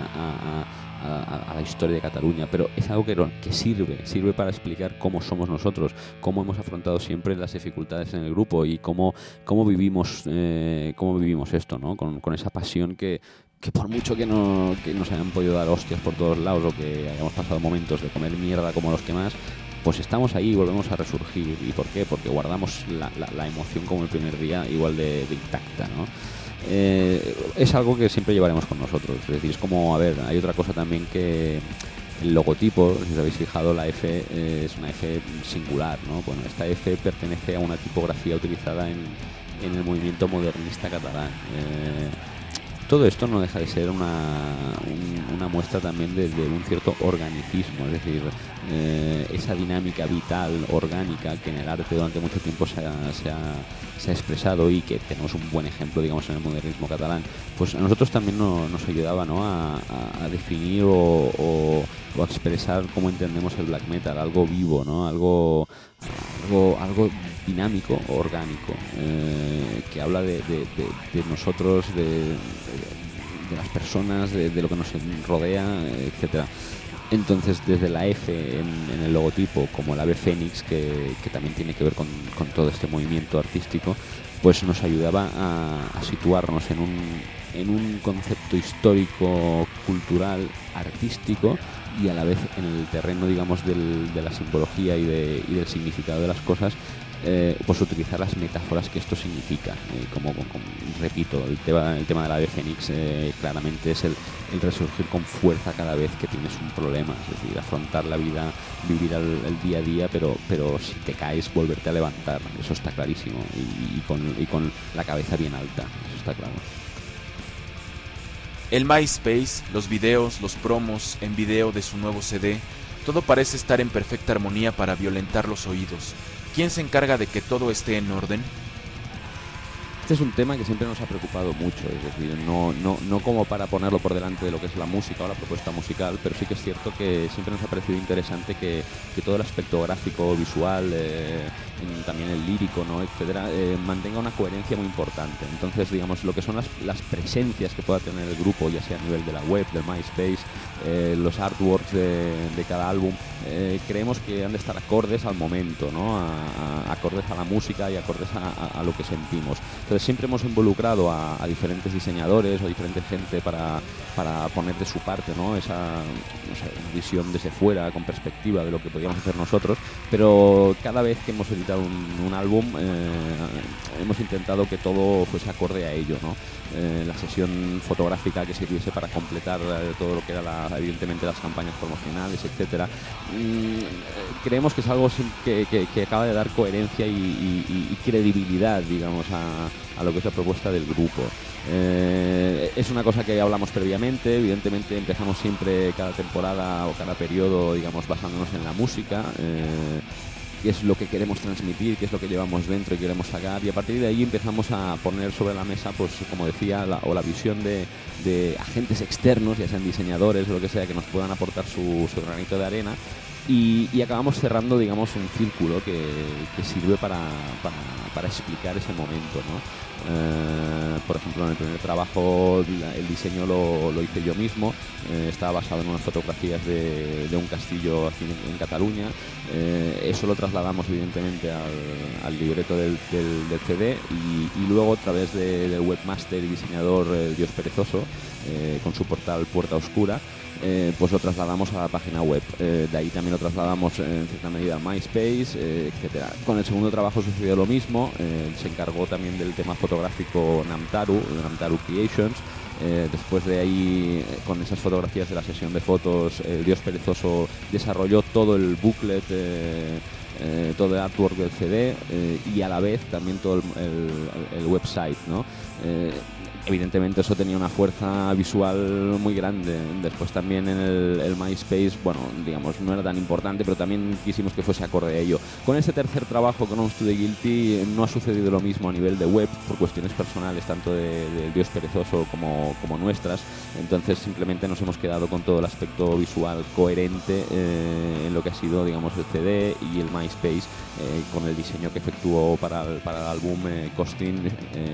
a la historia de Cataluña, pero es algo que sirve para explicar cómo somos nosotros, cómo hemos afrontado siempre las dificultades en el grupo y cómo vivimos esto, ¿no? Con esa pasión que por mucho que nos hayan podido dar hostias por todos lados o que hayamos pasado momentos de comer mierda como los que más, pues estamos ahí y volvemos a resurgir. ¿Y por qué? Porque guardamos la emoción como el primer día igual de intacta, ¿no? Es algo que siempre llevaremos con nosotros. Es decir, es como, hay otra cosa también, que el logotipo, si os habéis fijado, la F es una F singular, ¿no? Bueno, esta F pertenece a una tipografía utilizada en el movimiento modernista catalán. Todo esto no deja de ser una muestra también de un cierto organicismo, es decir, esa dinámica vital, orgánica, que en el arte durante mucho tiempo se ha expresado y que tenemos un buen ejemplo, digamos, en el modernismo catalán. Pues a nosotros también nos ayudaba, ¿no? a definir o a expresar cómo entendemos el black metal, algo vivo, ¿no? Algo dinámico, orgánico, que habla de nosotros, de las personas, de lo que nos rodea, etcétera. Entonces, desde la F en el logotipo, como el ave fénix, que también tiene que ver con todo este movimiento artístico, pues nos ayudaba a situarnos en un concepto histórico, cultural, artístico, y a la vez en el terreno, digamos, de la simbología y del significado de las cosas, pues utilizar las metáforas que esto significa. Repito, el tema de la ave fénix claramente es el resurgir con fuerza cada vez que tienes un problema, es decir, afrontar la vida, vivir el día a día, pero si te caes, volverte a levantar, eso está clarísimo, y con la cabeza bien alta, eso está claro. El MySpace, los videos, los promos en video de su nuevo CD, todo parece estar en perfecta armonía para violentar los oídos. ¿Quién se encarga de que todo esté en orden? Este es un tema que siempre nos ha preocupado mucho, es decir, no como para ponerlo por delante de lo que es la música o la propuesta musical, pero sí que es cierto que siempre nos ha parecido interesante que todo el aspecto gráfico, visual, también el lírico, ¿no?, etcétera, mantenga una coherencia muy importante. Entonces, digamos, lo que son las presencias que pueda tener el grupo, ya sea a nivel de la web, del MySpace, los artworks de cada álbum, creemos que han de estar acordes al momento, ¿no?, acordes a la música y acordes a lo que sentimos. Entonces siempre hemos involucrado a diferentes diseñadores o diferente gente para poner de su parte, ¿no?, esa visión desde fuera, con perspectiva de lo que podíamos hacer nosotros, pero cada vez que hemos editado un álbum hemos intentado que todo fuese acorde a ello, ¿no? La sesión fotográfica que sirviese para completar todo lo que era evidentemente las campañas promocionales, etcétera. Creemos que es algo que acaba de dar coherencia y credibilidad, digamos, a lo que es la propuesta del grupo. Es una cosa que hablamos previamente, evidentemente empezamos siempre cada temporada o cada periodo, digamos, basándonos en la música, qué es lo que queremos transmitir, qué es lo que llevamos dentro y queremos sacar, y a partir de ahí empezamos a poner sobre la mesa, pues como decía, la visión de agentes externos, ya sean diseñadores o lo que sea, que nos puedan aportar su granito de arena, y acabamos cerrando, digamos, un círculo que sirve para explicar ese momento, ¿no? Por ejemplo, en el primer trabajo el diseño lo hice yo mismo, estaba basado en unas fotografías de un castillo aquí en Cataluña. Eso lo trasladamos evidentemente al libreto del CD, y luego a través del webmaster y diseñador Dios Perezoso, con su portal Puerta Oscura, pues lo trasladamos a la página web. De ahí también lo trasladamos en cierta medida a MySpace, etcétera. Con el segundo trabajo sucedió lo mismo. Se encargó también del tema fotográfico Namtaru Creations. Después de ahí, con esas fotografías de la sesión de fotos, Dios Perezoso desarrolló todo el booklet, todo el artwork del CD, y a la vez también todo el website, ¿no? Evidentemente eso tenía una fuerza visual muy grande. Después también en el MySpace, bueno, digamos, no era tan importante, pero también quisimos que fuese acorde a ello. Con este tercer trabajo, con Homes to the Guilty, no ha sucedido lo mismo a nivel de web, por cuestiones personales, tanto del Dios Perezoso como nuestras. Entonces simplemente nos hemos quedado con todo el aspecto visual coherente en lo que ha sido, digamos, el CD y el MySpace, con el diseño que efectuó para el álbum Costin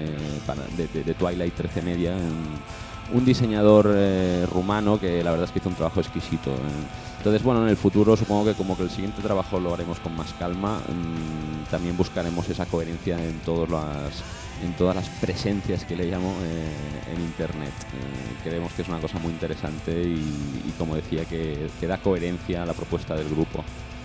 de Twilight 13 Media, un diseñador rumano que la verdad es que hizo un trabajo exquisito. Entonces, bueno, en el futuro supongo que como que el siguiente trabajo lo haremos con más calma. También buscaremos esa coherencia en todas las presencias que le llamo en internet. Creemos que es una cosa muy interesante y como decía, que da coherencia a la propuesta del grupo.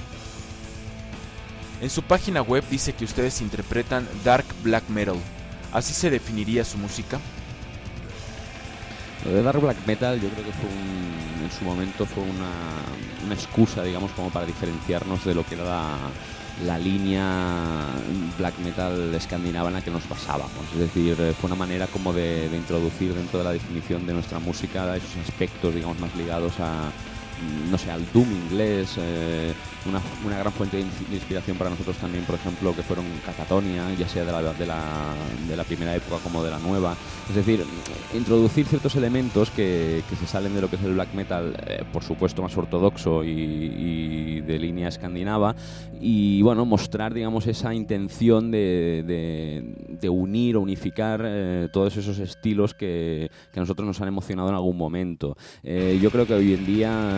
En su página web dice que ustedes interpretan dark black metal. ¿Así se definiría su música? Lo de dark black metal yo creo que en su momento fue una excusa, digamos, como para diferenciarnos de lo que era la línea black metal escandinava en la que nos basábamos. Es decir, fue una manera como de introducir dentro de la definición de nuestra música esos aspectos, digamos, más ligados a, no sé, al doom inglés. Una gran fuente de inspiración para nosotros también, por ejemplo, que fueron Catatonia, ya sea de la primera época como de la nueva. Es decir, introducir ciertos elementos que se salen de lo que es el black metal, por supuesto más ortodoxo y de línea escandinava, y bueno, mostrar, digamos, esa intención de unir o unificar todos esos estilos que a nosotros nos han emocionado en algún momento. Yo creo que hoy en día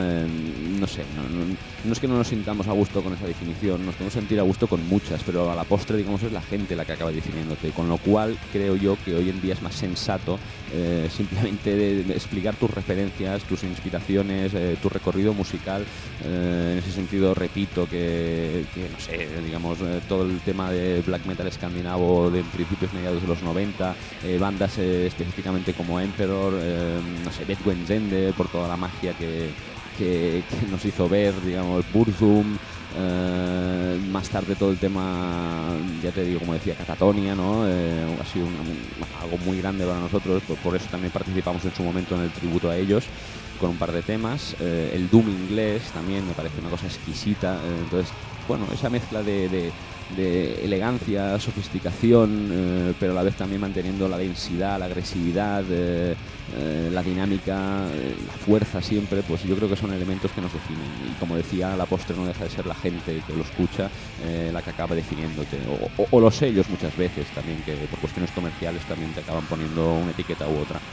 no sé, no es que no nos sintamos a gusto con esa definición, nos podemos sentir a gusto con muchas, pero a la postre, digamos, es la gente la que acaba definiéndote, con lo cual creo yo que hoy en día es más sensato simplemente explicar tus referencias, tus inspiraciones, tu recorrido musical. En ese sentido, repito que no sé, digamos, todo el tema de black metal escandinavo de principios mediados de los 90, bandas específicamente como Emperor, no sé, Bedouin por toda la magia que nos hizo ver, digamos, Burzum, más tarde todo el tema, ya te digo, como decía, Catatonia, ¿no? Ha sido algo muy grande para nosotros, por eso también participamos en su momento en el tributo a ellos con un par de temas. El Doom inglés también me parece una cosa exquisita. Entonces, bueno, esa mezcla de elegancia, sofisticación, pero a la vez también manteniendo la densidad, la agresividad, la dinámica, la fuerza siempre, pues yo creo que son elementos que nos definen. Y como decía, a la postre no deja de ser la gente que lo escucha la que acaba definiéndote. O los sellos muchas veces también, que por cuestiones comerciales también te acaban poniendo una etiqueta u otra.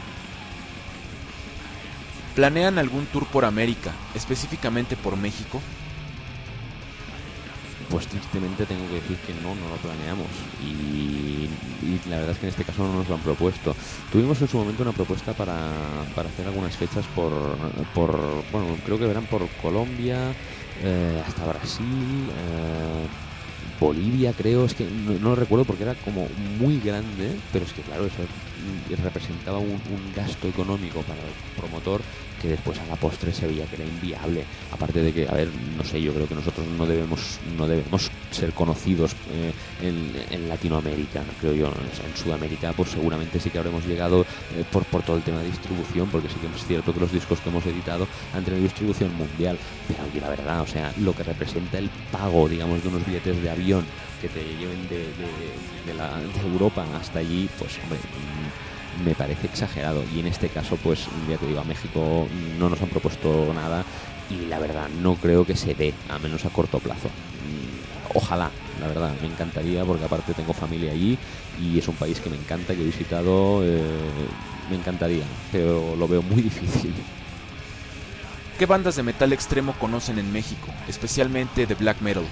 ¿Planean algún tour por América, específicamente por México? Pues tristemente tengo que decir que no lo planeamos y la verdad es que en este caso no nos lo han propuesto. Tuvimos en su momento una propuesta para hacer algunas fechas por bueno, creo que verán por Colombia, hasta Brasil, Bolivia, creo, es que no lo recuerdo porque era como muy grande, pero es que claro, eso representaba un gasto económico para el promotor que después a la postre se veía que era inviable. Aparte de que, a ver, no sé, yo creo que nosotros no debemos ser conocidos en Latinoamérica, creo yo. O sea, en Sudamérica pues seguramente sí que habremos llegado por todo el tema de distribución, porque sí que es cierto que los discos que hemos editado han tenido distribución mundial, pero oye, la verdad, o sea, lo que representa el pago, digamos, de unos billetes de avión que te lleven de Europa hasta allí, pues hombre, me parece exagerado. Y en este caso, pues ya te digo, a México no nos han propuesto nada y la verdad no creo que se dé, a menos a corto plazo. Ojalá, la verdad, me encantaría, porque aparte tengo familia allí y es un país que me encanta, que he visitado, me encantaría, pero lo veo muy difícil. ¿Qué bandas de metal extremo conocen en México, especialmente de black metal?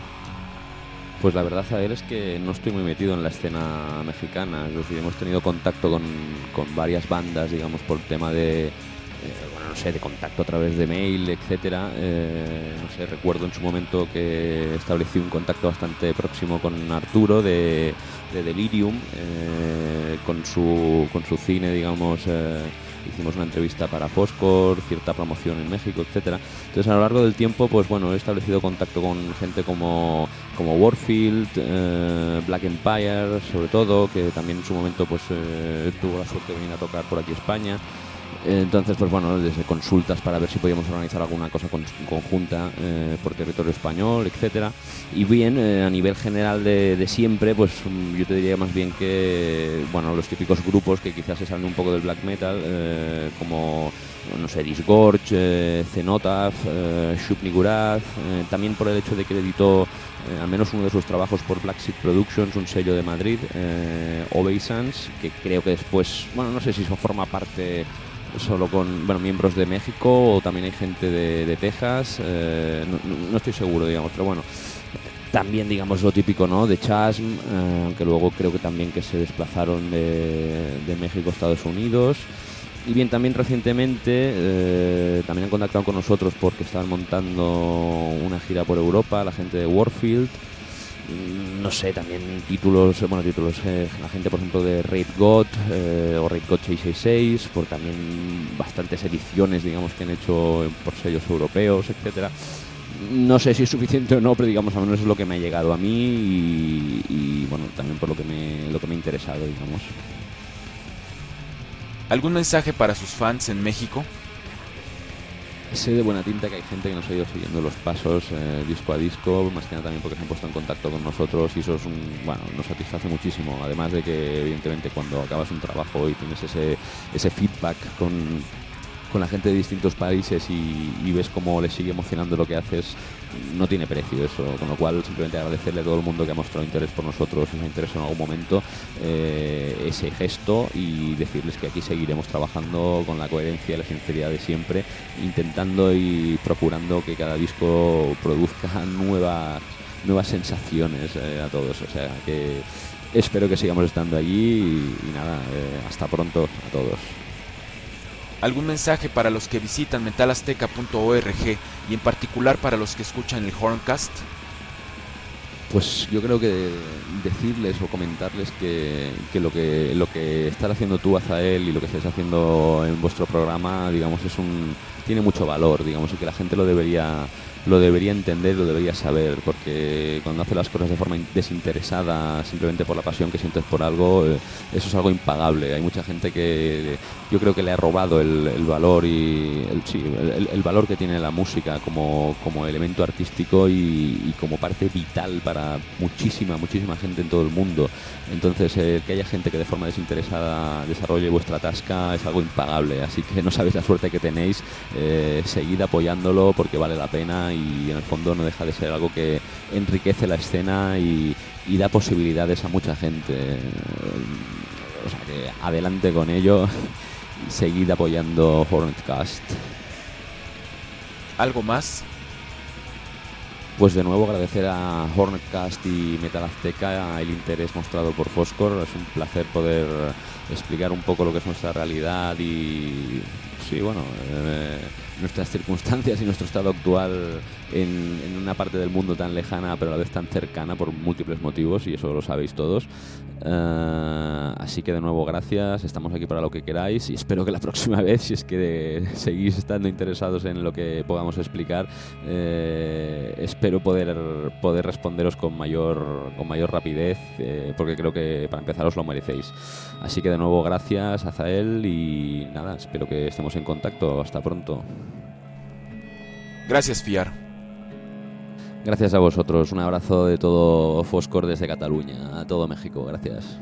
Pues la verdad, Javier, es que no estoy muy metido en la escena mexicana. Es decir, hemos tenido contacto con varias bandas, digamos, por tema de, no sé, de contacto a través de mail, etcétera. No sé, recuerdo en su momento que establecí un contacto bastante próximo con Arturo de Delirium, con su cine, digamos. Hicimos una entrevista para Foscor, cierta promoción en México, etcétera. Entonces, a lo largo del tiempo, pues bueno, he establecido contacto con gente como Warfield, Black Empire, sobre todo, que también en su momento pues tuvo la suerte de venir a tocar por aquí a España. Entonces, pues bueno, desde consultas para ver si podíamos organizar alguna cosa conjunta por territorio español, etcétera. Y bien, a nivel general de siempre, pues yo te diría más bien que, bueno, los típicos grupos que quizás se salen un poco del black metal, como, no sé, Disgorge, Cenotaph, Shub Niggurath, también por el hecho de que editó al menos uno de sus trabajos por Black Seed Productions, un sello de Madrid, Obeisance, que creo que después, bueno, no sé si eso forma parte solo con, bueno, miembros de México o también hay gente de Texas, no estoy seguro, digamos, pero bueno, también, digamos, lo típico, ¿no?, de Chasm, aunque luego creo que también que se desplazaron de México a Estados Unidos. Y bien, también recientemente también han contactado con nosotros porque estaban montando una gira por Europa, la gente de Warfield. No sé, también títulos, la gente, por ejemplo, de Raid God o Raid God 666, por también bastantes ediciones, digamos, que han hecho por sellos europeos, etcétera. No sé si es suficiente o no, pero digamos, al menos es lo que me ha llegado a mí y bueno, también por lo que me ha interesado, digamos. ¿Algún mensaje para sus fans en México? Sé de buena tinta que hay gente que nos ha ido siguiendo los pasos disco a disco, más que nada también porque se han puesto en contacto con nosotros y eso es nos satisface muchísimo. Además de que, evidentemente, cuando acabas un trabajo y tienes ese feedback con la gente de distintos países y ves cómo les sigue emocionando lo que haces, no tiene precio eso, con lo cual simplemente agradecerle a todo el mundo que ha mostrado interés por nosotros, si nos interesa en algún momento, ese gesto, y decirles que aquí seguiremos trabajando con la coherencia y la sinceridad de siempre, intentando y procurando que cada disco produzca nuevas sensaciones a todos. O sea que espero que sigamos estando allí y nada, hasta pronto a todos. ¿Algún mensaje para los que visitan metalazteca.org y en particular para los que escuchan el Horncast? Pues yo creo que decirles o comentarles que lo que estás haciendo tú, Azael, y lo que estáis haciendo en vuestro programa, digamos, tiene mucho valor, digamos, y que la gente lo debería entender, lo debería saber, porque cuando haces las cosas de forma desinteresada, simplemente por la pasión que sientes por algo, eso es algo impagable. Hay mucha gente que yo creo que le ha robado el valor y el valor que tiene la música como elemento artístico y como parte vital para muchísima gente en todo el mundo. Entonces, que haya gente que de forma desinteresada desarrolle vuestra tasca es algo impagable, así que no sabéis la suerte que tenéis. Seguid apoyándolo porque vale la pena y en el fondo no deja de ser algo que enriquece la escena y da posibilidades a mucha gente. O sea que adelante con ello y seguid apoyando Horncast. ¿Algo más? Pues de nuevo agradecer a Horncast y Metal Azteca el interés mostrado por Foscor. Es un placer poder explicar un poco lo que es nuestra realidad y sí, bueno, nuestras circunstancias y nuestro estado actual en una parte del mundo tan lejana pero a la vez tan cercana por múltiples motivos, y eso lo sabéis todos. Así que de nuevo gracias, estamos aquí para lo que queráis y espero que la próxima vez, si es que seguís estando interesados en lo que podamos explicar, espero poder responderos con mayor rapidez, porque creo que para empezar os lo merecéis. Así que de nuevo gracias, Azael, y nada, espero que estemos en contacto. Hasta pronto. Gracias, Fiar. Gracias a vosotros. Un abrazo de todo Foscor desde Cataluña, a todo México. Gracias.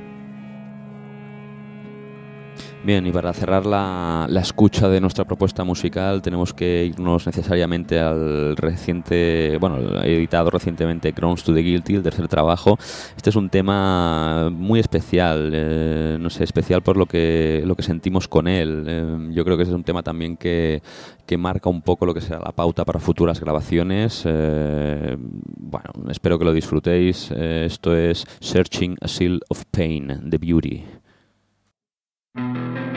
Bien, y para cerrar la escucha de nuestra propuesta musical tenemos que irnos necesariamente al editado recientemente Grounds to the Guilty, el tercer trabajo. Este es un tema muy especial, especial por lo que sentimos con él. Yo creo que es un tema también que marca un poco lo que será la pauta para futuras grabaciones. Espero que lo disfrutéis. Esto es Searching a Seal of Pain, The Beauty.